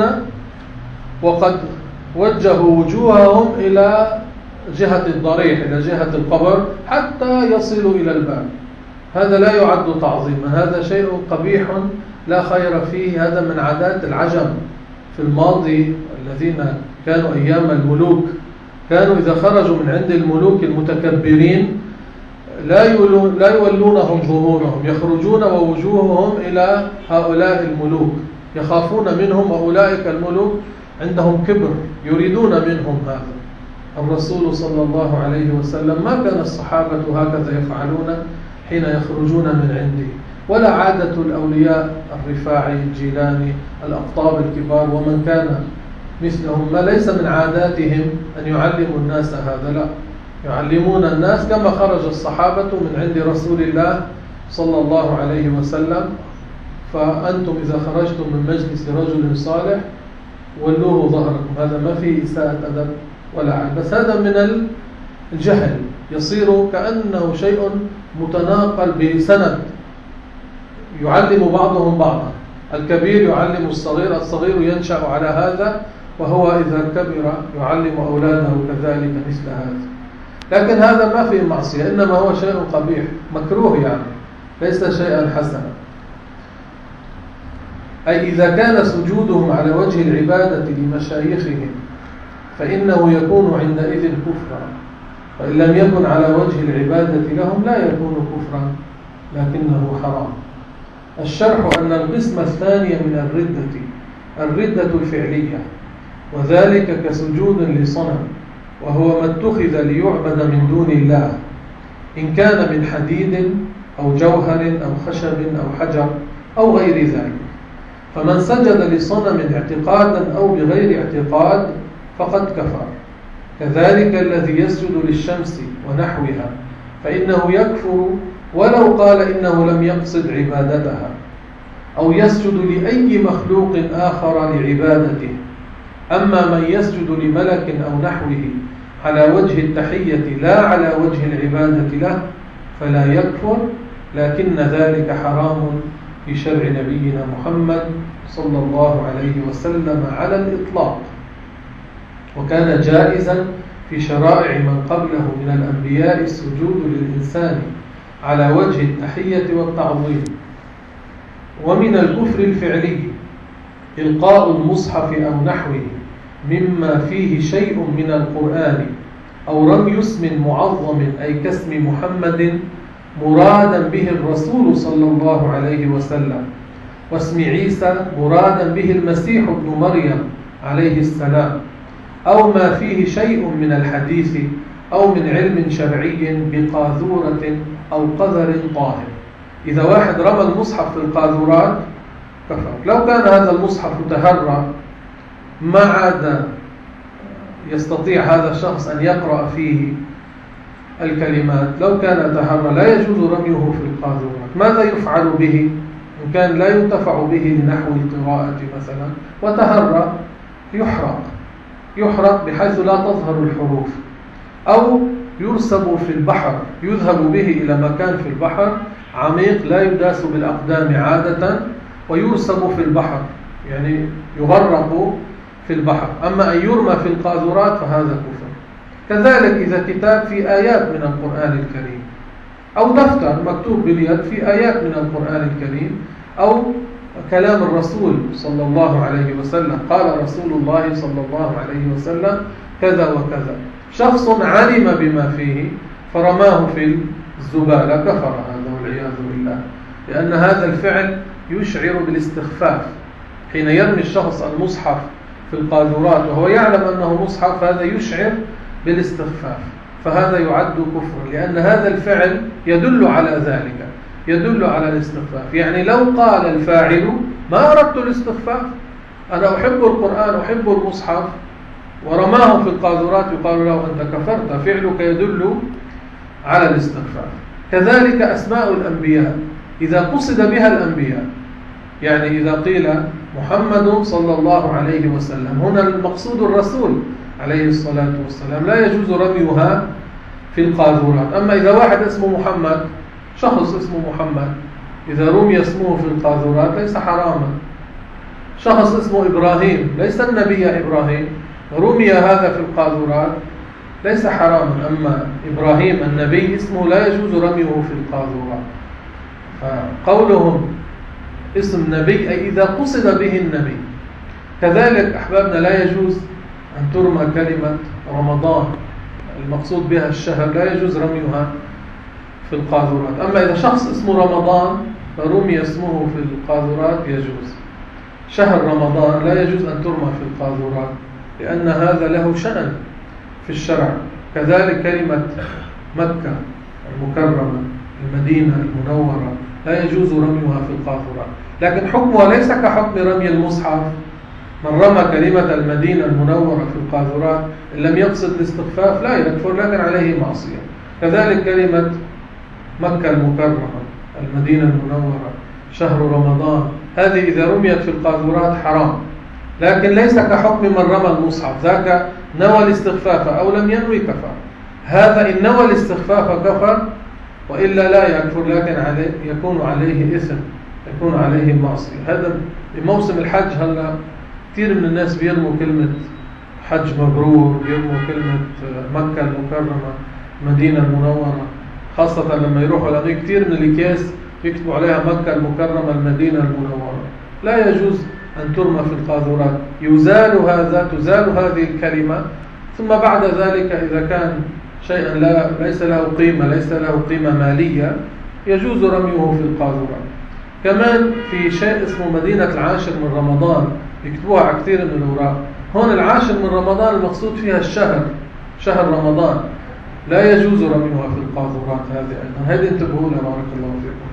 وقد وجهوا وجوههم إلى جهة الضريح، إلى جهة القبر حتى يصلوا إلى الباب. هذا لا يعد تعظيما، هذا شيء قبيح لا خير فيه. هذا من عادات العجم في الماضي الذين كانوا أيام الملوك، كانوا إذا خرجوا من عند الملوك المتكبرين لا لا يولونهم ظهورهم، يخرجون ووجوههم إلى هؤلاء الملوك، يخافون منهم، وأولئك الملوك عندهم كبر يريدون منهم هذا. الرسول صلى الله عليه وسلم ما كان الصحابة هكذا يفعلون حين يخرجون من عنده، ولا عادة الأولياء الرفاعي الجيلاني الأقطاب الكبار ومن كان مثلهم، ما ليس من عاداتهم أن يعلموا الناس هذا، لا، يعلمون الناس كما خرج الصحابة من عند رسول الله صلى الله عليه وسلم. فأنتم إذا خرجتم من مجلس رجل صالح ولوه ظهركم، هذا ما فيه إساءة أدب ولا عيب، بس هذا من الجهل، يصير كأنه شيء متناقل بسند، يعلم بعضهم بعضا، الكبير يعلم الصغير، الصغير ينشأ على هذا، وهو إذا كبر يعلم أولاده كذلك مثل هذا. لكن هذا ما فيه معصية، إنما هو شيء قبيح مكروه يعني، ليس شيئا حسنا. أي إذا كان سجودهم على وجه العبادة لمشايخهم فإنه يكون عندئذ كفرا، وإن لم يكن على وجه العبادة لهم لا يكون كفرا لكنه حرام. الشرح أن القسم الثاني من الردة الردة الفعلية، وذلك كسجود لصنم، وهو ما اتخذ ليعبد من دون الله، إن كان من حديد أو جوهر أو خشب أو حجر أو غير ذلك. فمن سجد لصنم اعتقادا أو بغير اعتقاد فقد كفر. كذلك الذي يسجد للشمس ونحوها فإنه يكفر ولو قال إنه لم يقصد عبادتها، أو يسجد لأي مخلوق آخر لعبادته. أما من يسجد لملك أو نحوه على وجه التحية لا على وجه العبادة له فلا يكفر، لكن ذلك حرام في شرع نبينا محمد صلى الله عليه وسلم على الإطلاق، وكان جائزا في شرائع من قبله من الأنبياء السجود للإنسان على وجه التحية والتعظيم. ومن الكفر الفعلي إلقاء المصحف أو نحوه مما فيه شيء من القرآن، أو رمي اسم معظم أي كاسم محمد مرادا به الرسول صلى الله عليه وسلم، واسم عيسى مرادا به المسيح ابن مريم عليه السلام، أو ما فيه شيء من الحديث أو من علم شرعي بقاذورة أو قذر طاهر. إذا واحد رمى المصحف في القاذورات كفر. لو كان هذا المصحف متهرى ما عاد يستطيع هذا الشخص أن يقرأ فيه الكلمات، لو كان تهرى لا يجوز رميه في القاذورات. ماذا يفعل به إن كان لا ينتفع به لنحو القراءة مثلا وتهرى؟ يحرق يحرق بحيث لا تظهر الحروف، أو يرسب في البحر، يذهب به إلى مكان في البحر عميق لا يداس بالأقدام عادة ويرسب في البحر، يعني يغرق في البحر. أما أن يرمى في القاذورات فهذا كفر. كذلك إذا كتاب في آيات من القرآن الكريم، أو دفتر مكتوب باليد في آيات من القرآن الكريم، أو كلام الرسول صلى الله عليه وسلم، قال رسول الله صلى الله عليه وسلم كذا وكذا، شخص علم بما فيه فرماه في الزبالة كفر هذا والعياذ بالله، لأن هذا الفعل يشعر بالاستخفاف. حين يرمي الشخص المصحف في القاذورات وهو يعلم أنه مصحف هذا يشعر بالاستخفاف، فهذا يعد كفر، لأن هذا الفعل يدل على ذلك، يدل على الاستخفاف. يعني لو قال الفاعل ما أردت الاستخفاف، أنا أحب القرآن أحب المصحف، ورماه في القاذورات، يقال له أنت كفرت، فعلك يدل على الاستخفاف. كذلك أسماء الأنبياء إذا قصد بها الأنبياء، يعني إذا قيل محمد صلى الله عليه وسلم، هنا المقصود الرسول عليه الصلاة والسلام، لا يجوز رميها في القاذورات. أما إذا واحد اسمه محمد، شخص اسمه محمد، إذا رمي اسمه في القاذورات ليس حراما. شخص اسمه إبراهيم، ليس النبي إبراهيم، رمي هذا في القاذورات ليس حراما. أما إبراهيم النبي اسمه لا يجوز رميه في القاذورات. فقولهم اسم نبي أي إذا قصد به النبي. كذلك أحبابنا لا يجوز أن ترمى كلمة رمضان المقصود بها الشهر، لا يجوز رميها في القاذورات. أما إذا شخص اسمه رمضان فرمي اسمه في القاذورات يجوز. شهر رمضان لا يجوز أن ترمى في القاذورات، لأن هذا له شأن في الشرع. كذلك كلمة مكة المكرمة المدينة المنورة لا يجوز رميها في القاذورات، لكن حكمها ليس كحكم رمي المصحف. من رمى كلمة المدينة المنورة في القاذورات إن لم يقصد الاستخفاف لا يكفر، لكن عليه معصية. كذلك كلمة مكة المكرمة المدينة المنورة شهر رمضان، هذه إذا رميت في القاذورات حرام، لكن ليس كحكم من رمى المصحف، ذاك نوى الاستخفاف أو لم ينوي كفر. هذا إن نوى الاستخفاف كفر، وإلا لا يكفر، لكن عليه يكون عليه إثم، يكون عليه معصية. هذا بموسم الحج هلا كثير من الناس بيرموا كلمة حج مبرور، بيرموا كلمة مكة المكرمة مدينة المنورة، خاصة لما يروحوا لأنه كثير من الأكياس يكتبوا عليها مكة المكرمة المدينة المنورة. لا يجوز أن ترمى في القاذورات، يزال هذا، تزال هذه الكلمة، ثم بعد ذلك إذا كان شيئا لا ليس له قيمة، ليس له قيمة مالية، يجوز رميه في القاذورات. كمان في شيء اسمه مدينة العاشر من رمضان يكتبوها على كثير من الأوراق. هون العاشر من رمضان المقصود فيها الشهر، شهر رمضان، لا يجوز رميها في القاذورات. هذه أيضا هذه انتبهوا لها، بارك الله فيكم.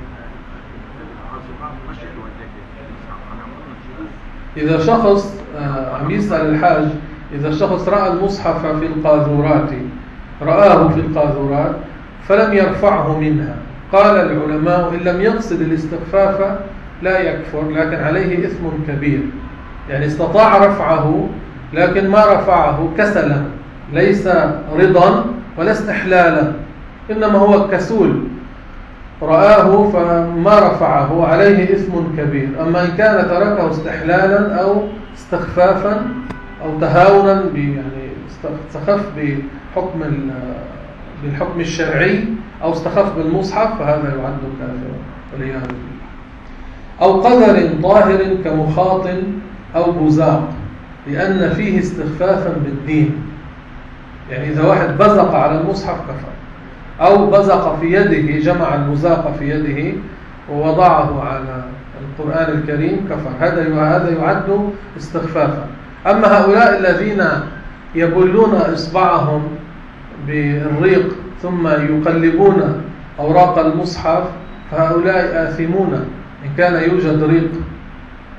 إذا شخص عم يسأل الحاج، إذا شخص رأى المصحف في القاذورات، رآه في القاذورات فلم يرفعه منها، قال العلماء إن لم يقصد الاستخفاف لا يكفر، لكن عليه إثم كبير. يعني استطاع رفعه لكن ما رفعه كسلا، ليس رضا ولا استحلالا، إنما هو كسول، رآه فما رفعه، عليه إثم كبير. أما إن كان تركه استحلالا أو استخفافا أو تهاونا، يعني استخف بحكم بالحكم الشرعي أو استخف بالمصحف، فهذا يعد كافرا والعياذ بالله. أو قدر طاهر كمخاط أو بزاق، لأن فيه استخفافا بالدين. يعني إذا واحد بزق على المصحف كفر، أو بزق في يده، جمع البزاق في يده ووضعه على القرآن الكريم كفر، هذا هذا يعد استخفافا. أما هؤلاء الذين يبلون إصبعهم بالريق ثم يقلبون أوراق المصحف فهؤلاء آثمون إن كان يوجد ريق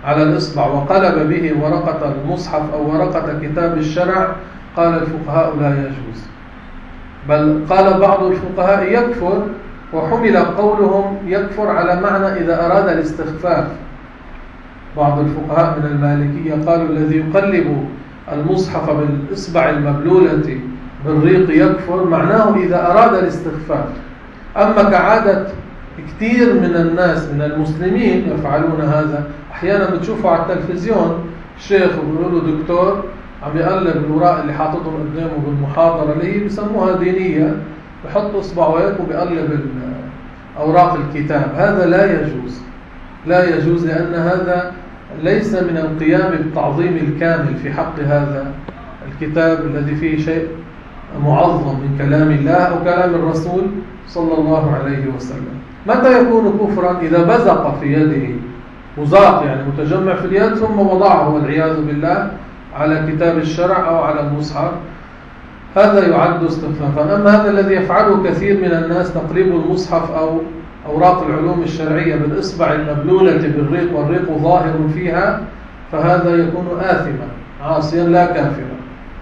على الإصبع وقلب به ورقة المصحف أو ورقة كتاب الشرع، قال الفقهاء لا يجوز، بل قال بعض الفقهاء يكفر، وحمل قولهم يكفر على معنى إذا أراد الاستخفاف. بعض الفقهاء من المالكية قالوا الذي يقلب المصحف بالإصبع المبلولة بالريق يكفر، معناه إذا أراد الاستخفاف. أما كعادة كثير من الناس من المسلمين يفعلون هذا، أحيانا بتشوفوا على التلفزيون شيخ وبيقولوا له دكتور عم يقلب الوراق اللي حاططهم قدامه بالمحاضرة اللي هي بيسموها دينية، بحط إصبعه هيك وبيقلب أوراق الكتاب. هذا لا يجوز، لا يجوز، لأن هذا ليس من القيام بالتعظيم الكامل في حق هذا الكتاب الذي فيه شيء معظم من كلام الله أو كلام الرسول صلى الله عليه وسلم. متى يكون كفرا؟ إذا بزق في يده، مزاق يعني متجمع في اليد ثم وضعه والعياذ بالله على كتاب الشرع أو على المصحف، هذا يعد استخفافا. أما هذا الذي يفعله كثير من الناس، تقليب المصحف أو أوراق العلوم الشرعية بالإصبع المبلولة بالريق والريق ظاهر فيها، فهذا يكون آثما عاصيا لا كافرا.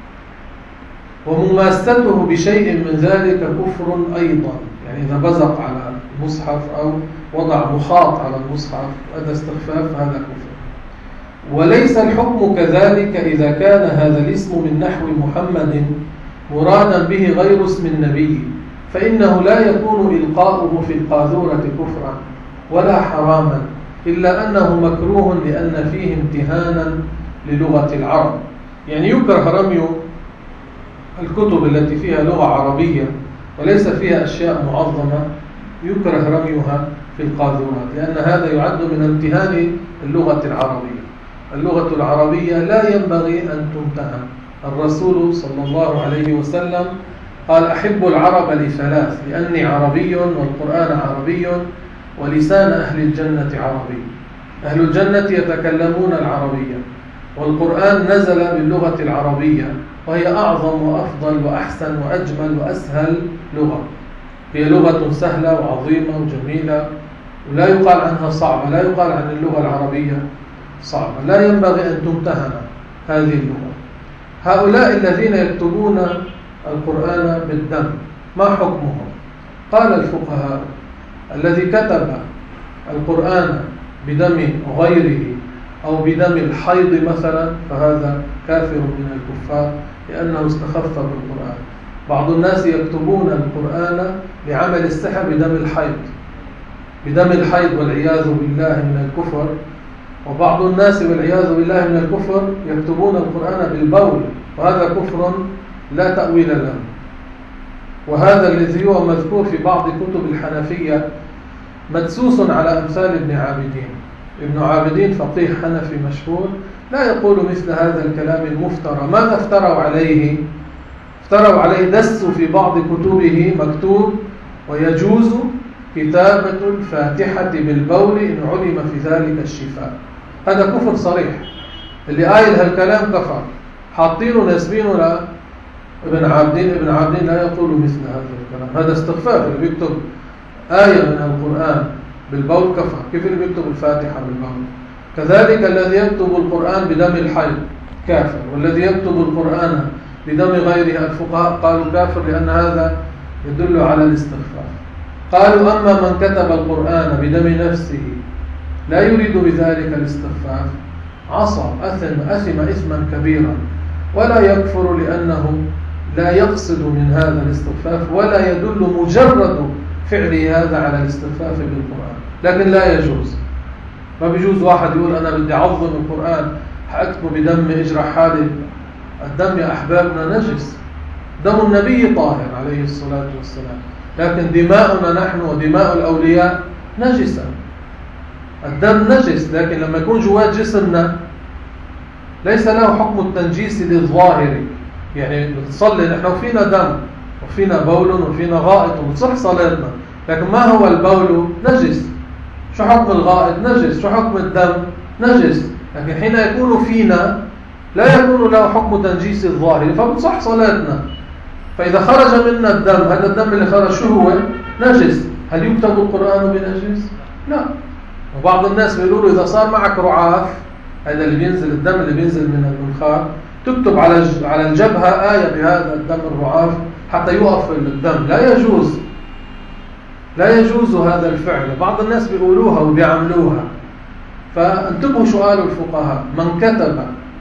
ومماسته بشيء من ذلك كفر أيضا، يعني إذا بزق على المصحف أو وضع مخاط على المصحف هذا استخفاف، هذا كفر. وليس الحكم كذلك إذا كان هذا الاسم من نحو محمد مرادا به غير اسم النبي، فإنه لا يكون إلقاؤه في القاذورة كفرا ولا حراما، إلا أنه مكروه لأن فيه امتهانا للغة العرب. يعني يكره رمي الكتب التي فيها لغة عربية وليس فيها أشياء معظمة، يكره رميها في القاذورات، لأن هذا يعد من امتهان اللغة العربية. اللغة العربية لا ينبغي أن تمتهن. الرسول صلى الله عليه وسلم قال أحب العرب لثلاث، لأني عربي والقرآن عربي ولسان أهل الجنة عربي. أهل الجنة يتكلمون العربية، والقرآن نزل باللغة العربية، وهي أعظم وأفضل وأحسن وأجمل وأسهل لغة. هي لغة سهلة وعظيمة وجميلة، ولا يقال عنها صعبة، لا يقال عن اللغة العربية صعبة، لا ينبغي أن تمتهن هذه اللغة. هؤلاء الذين يكتبون القرآن بالدم ما حكمهم؟ قال الفقهاء الذي كتب القرآن بدم غيره أو بدم الحيض مثلا فهذا كافر من الكفار لأنه استخف بالقرآن. بعض الناس يكتبون القرآن لعمل السحر بدم الحيض، بدم الحيض والعياذ بالله من الكفر. وبعض الناس والعياذ بالله من الكفر يكتبون القرآن بالبول، وهذا كفر لا تأويل له. وهذا الذي هو مذكور في بعض كتب الحنفية مدسوس على أمثال ابن عابدين. ابن عابدين فقيه حنفي مشهور لا يقول مثل هذا الكلام المفترى. ماذا افتروا عليه؟ افتروا عليه دسوا في بعض كتبه مكتوب ويجوز كتابة الفاتحة بالبول إن علم في ذلك الشفاء. هذا كفر صريح، اللي قايل هالكلام كفر، حاطينه نسبينه لابن عابدين. ابن عابدين لا يقول مثل هذا الكلام، هذا استغفار. اللي بيكتب آية من القرآن بالبول كفر، كيف اللي بيكتب الفاتحة بالبول؟ كذلك الذي يكتب القرآن بدم الحيض كافر، والذي يكتب القرآن بدم غيره الفقهاء قالوا كافر لأن هذا يدل على الاستغفار. قالوا أما من كتب القرآن بدم نفسه لا يريد بذلك الاستغفار عصى أثم أثم إثما كبيرا ولا يكفر، لأنه لا يقصد من هذا الاستغفاف ولا يدل مجرد فعله هذا على الاستغفاف بالقرآن. لكن لا يجوز، ما بيجوز واحد يقول أنا بدي أعظم القرآن حأكتبه بدم اجرح حالي. الدم يا أحبابنا نجس، دم النبي طاهر عليه الصلاة والسلام، لكن دماؤنا نحن ودماء الأولياء نجسة. الدم نجس، لكن لما يكون جوات جسمنا ليس له حكم التنجيس للظاهر. يعني بتصلي نحن وفينا دم وفينا بول وفينا غائط وبتصح صلاتنا، لكن ما هو البول؟ نجس. شو حكم الغائط؟ نجس. شو حكم الدم؟ نجس. لكن حين يكون فينا لا يكون له حكم تنجيس الظاهر، فبتصح صلاتنا. فإذا خرج منا الدم، هذا الدم اللي خرج شو هو؟ نجس. هل يكتب القرآن بنجس؟ لا. وبعض الناس بيقولوا إذا صار معك رعاف هذا اللي بينزل، الدم اللي بينزل من المنخار، تكتب على على الجبهة آية بهذا الدم الرعاف حتى يوقف الدم. لا يجوز، لا يجوز هذا الفعل. بعض الناس بيقولوها وبيعملوها. فانتبهوا شو قالوا الفقهاء: من كتب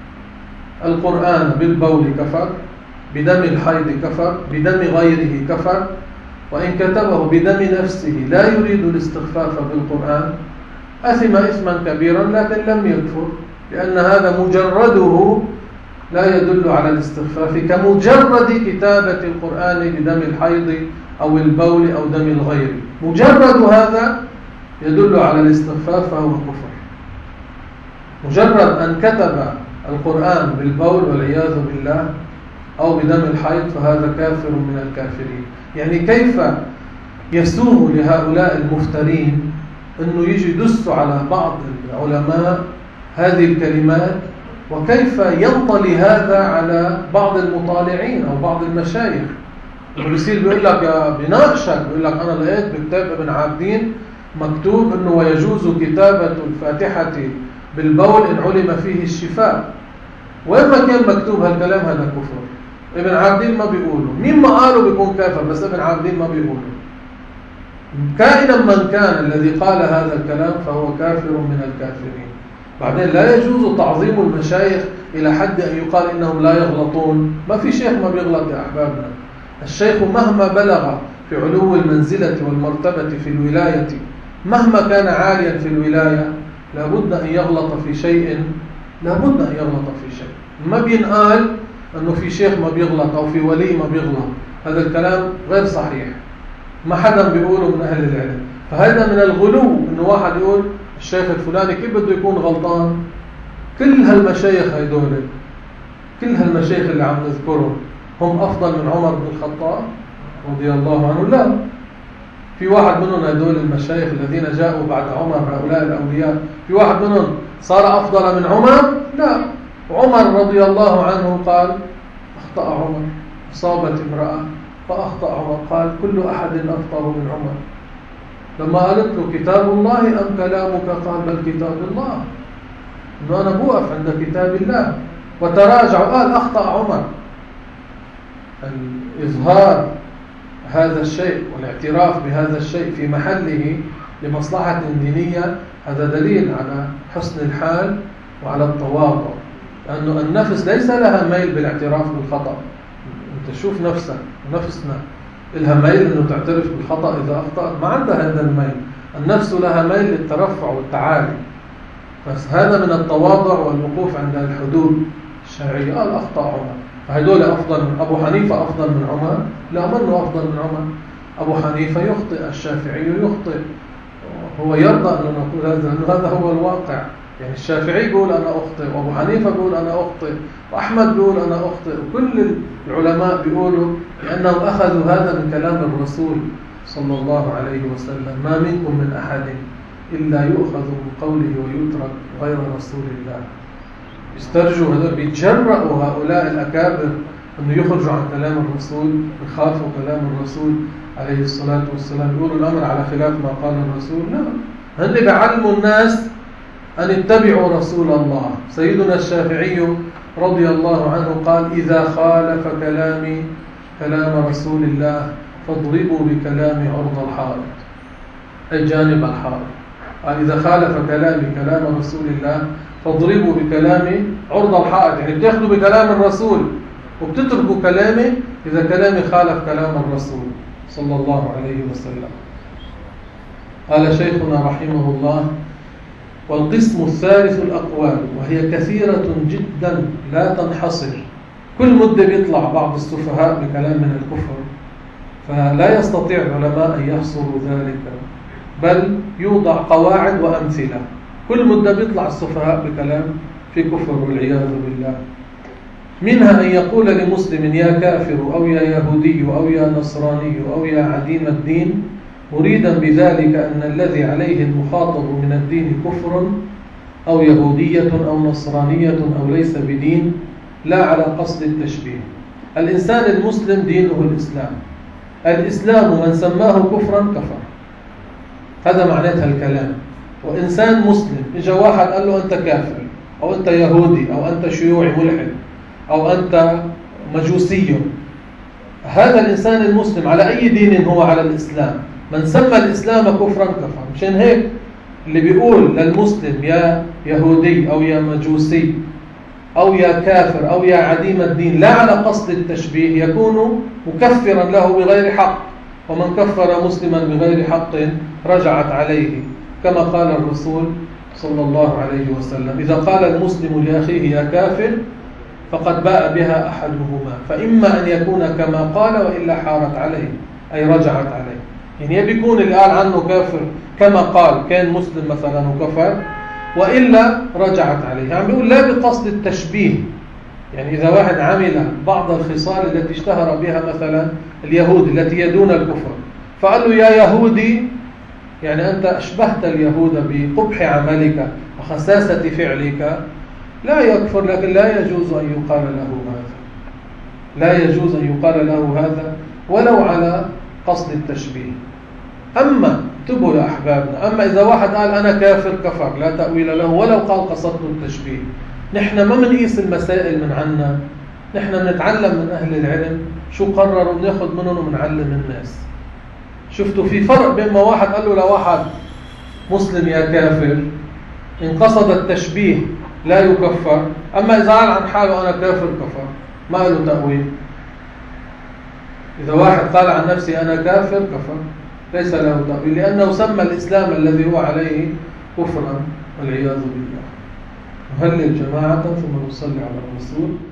القرآن بالبول كفر، بدم الحيض كفر، بدم غيره كفر، وإن كتبه بدم نفسه لا يريد الاستخفاف بالقرآن أثم إثما كبيرا لكن لم يكفر، لأن هذا مجرده لا يدل على الاستخفاف كمجرد كتابة القرآن بدم الحيض أو البول أو دم الغير. مجرد هذا يدل على الاستخفاف فهو كفر. مجرد أن كتب القرآن بالبول والعياذ بالله أو بدم الحيض فهذا كافر من الكافرين. يعني كيف يسوغ لهؤلاء المفترين أنه يجي يدسوا على بعض العلماء هذه الكلمات، وكيف ينطلي هذا على بعض المطالعين أو بعض المشايخ. بيصير بيقول لك يا بناقشك، بيقول لك أنا لقيت بكتاب ابن عابدين مكتوب أنه ويجوز كتابة الفاتحة بالبول إن علم فيه الشفاء. وين ما كان مكتوب هالكلام هذا كفر. ابن عابدين ما بيقوله، مين ما قاله بيكون كافر، بس ابن عابدين ما بيقوله. كائنا من كان الذي قال هذا الكلام فهو كافر من الكافرين. بعدين لا يجوز تعظيم المشايخ إلى حد أن يقال إنهم لا يغلطون. ما في شيخ ما بيغلط يا أحبابنا. الشيخ مهما بلغ في علو المنزلة والمرتبة في الولاية، مهما كان عاليا في الولاية، لابد أن يغلط في شيء، لابد أن يغلط في شيء. ما بينقال أنه في شيخ ما بيغلط أو في ولي ما بيغلط، هذا الكلام غير صحيح. ما حدا بيقوله من أهل العلم. فهذا من الغلو إنه واحد يقول الشيخ الفلاني كيف بده يكون غلطان. كل هالمشايخ هيدول، كل هالمشايخ اللي عم نذكرهم هم أفضل من عمر بن الخطاب رضي الله عنه؟ لا. في واحد منهم هدول المشايخ الذين جاءوا بعد عمر، هؤلاء الأولياء، في واحد منهم صار أفضل من عمر؟ لا. عمر رضي الله عنه قال أخطأ عمر، أصابت امرأة فأخطأ عمر، قال كل أحد أفضل من عمر. لما قالت له كتاب الله أم كلامك؟ قال بل كتاب الله، إنه أنا بوقف عند كتاب الله. وتراجع قال أخطأ عمر. الإظهار هذا الشيء والاعتراف بهذا الشيء في محله لمصلحة دينية، هذا دليل على حسن الحال وعلى التواضع، لأنه النفس ليس لها ميل بالاعتراف بالخطأ. أنت شوف نفسك، نفسنا لها ميل أنه تعترف بالخطأ إذا أخطأ؟ ما عندها هذا الميل. النفس لها ميل للترفع والتعالي. بس هذا من التواضع والوقوف عند الحدود الشرعية. قال أخطأ عمر. فهدول أفضل من أبو حنيفة أفضل من عمر؟ لا، منه أفضل من عمر. أبو حنيفة يخطئ، الشافعي يخطئ، هو يرضى أن نقول هذا، لأنه هذا هو الواقع. يعني الشافعي يقول أنا أخطئ، وأبو حنيفة يقول أنا أخطئ، وأحمد يقول أنا أخطئ، وكل العلماء بيقولوا لأنهم أخذوا هذا من كلام الرسول صلى الله عليه وسلم: ما منكم من أحد إلا يؤخذ من قوله ويترك غير رسول الله. يسترجوا هذول، بيتجرأوا هؤلاء الأكابر أنه يخرجوا عن كلام الرسول، يخافوا كلام الرسول عليه الصلاة والسلام، يقولوا الأمر على خلاف ما قال الرسول. لا، هن بيعلموا الناس أن اتبعوا رسول الله. سيدنا الشافعي رضي الله عنه قال: إذا خالف كلامي كلام رسول الله فاضربوا بكلامي عرض الحائط، أي جانب الحائط. إذا خالف كلامي كلام رسول الله فاضربوا بكلامي عرض الحائط، يعني بتاخذوا بكلام الرسول وبتتركوا كلامي إذا كلامي خالف كلام الرسول صلى الله عليه وسلم. قال شيخنا رحمه الله: والقسم الثالث الأقوال، وهي كثيرة جدا لا تنحصر. كل مدة بيطلع بعض السفهاء بكلام من الكفر، فلا يستطيع العلماء أن يحصروا ذلك، بل يوضع قواعد وأمثلة. كل مدة بيطلع السفهاء بكلام في كفر والعياذ بالله. منها أن يقول لمسلم يا كافر أو يا يهودي أو يا نصراني أو يا عديم الدين، مريدا بذلك أن الذي عليه المخاطب من الدين كفر أو يهودية أو نصرانية أو ليس بدين، لا على قصد التشبيه. الإنسان المسلم دينه الإسلام، الإسلام من سماه كفرا كفر، هذا معناتها الكلام. وإنسان مسلم إجا واحد قال له أنت كافر، أو أنت يهودي أو أنت شيوعي ملحد أو أنت مجوسي، هذا الإنسان المسلم على أي دين هو على الإسلام، من سمى الإسلام كفرا كفر. مشان هيك اللي بيقول للمسلم يا يهودي أو يا مجوسي أو يا كافر أو يا عديم الدين لا على قصد التشبيه يكون مكفرا له بغير حق، ومن كفر مسلما بغير حق رجعت عليه، كما قال الرسول صلى الله عليه وسلم: إذا قال المسلم لأخيه يا كافر فقد باء بها أحدهما، فإما أن يكون كما قال وإلا حارت عليه، أي رجعت عليه. يعني بيكون اللي قال عنه كافر كما قال، كان مسلم مثلا وكفر، وإلا رجعت عليه. يعني بيقول لا بقصد التشبيه. يعني إذا واحد عمل بعض الخصال التي اشتهر بها مثلا اليهود التي يدون الكفر، فقال له يا يهودي، يعني أنت أشبهت اليهود بقبح عملك وخساسة فعلك، لا يكفر، لكن لا يجوز أن يقال له هذا، لا يجوز أن يقال له هذا ولو على قصد التشبيه. أما انتبهوا يا أحبابنا، أما إذا واحد قال أنا كافر كفر لا تأويل له ولو قال قصدت التشبيه، نحن ما بنقيس المسائل من عنا، نحن بنتعلم من أهل العلم شو قرروا بناخذ منهم وبنعلم الناس. شفتوا في فرق بين ما واحد قال له لواحد مسلم يا كافر إن قصد التشبيه لا يكفر، أما إذا قال عن حاله أنا كافر كفر ما له تأويل. إذا واحد قال عن نفسه أنا كافر كفر ليس له تأويل، لأنه سمى الإسلام الذي هو عليه كفرا والعياذ بالله. نهلل جماعة ثم نصلي على الرسول.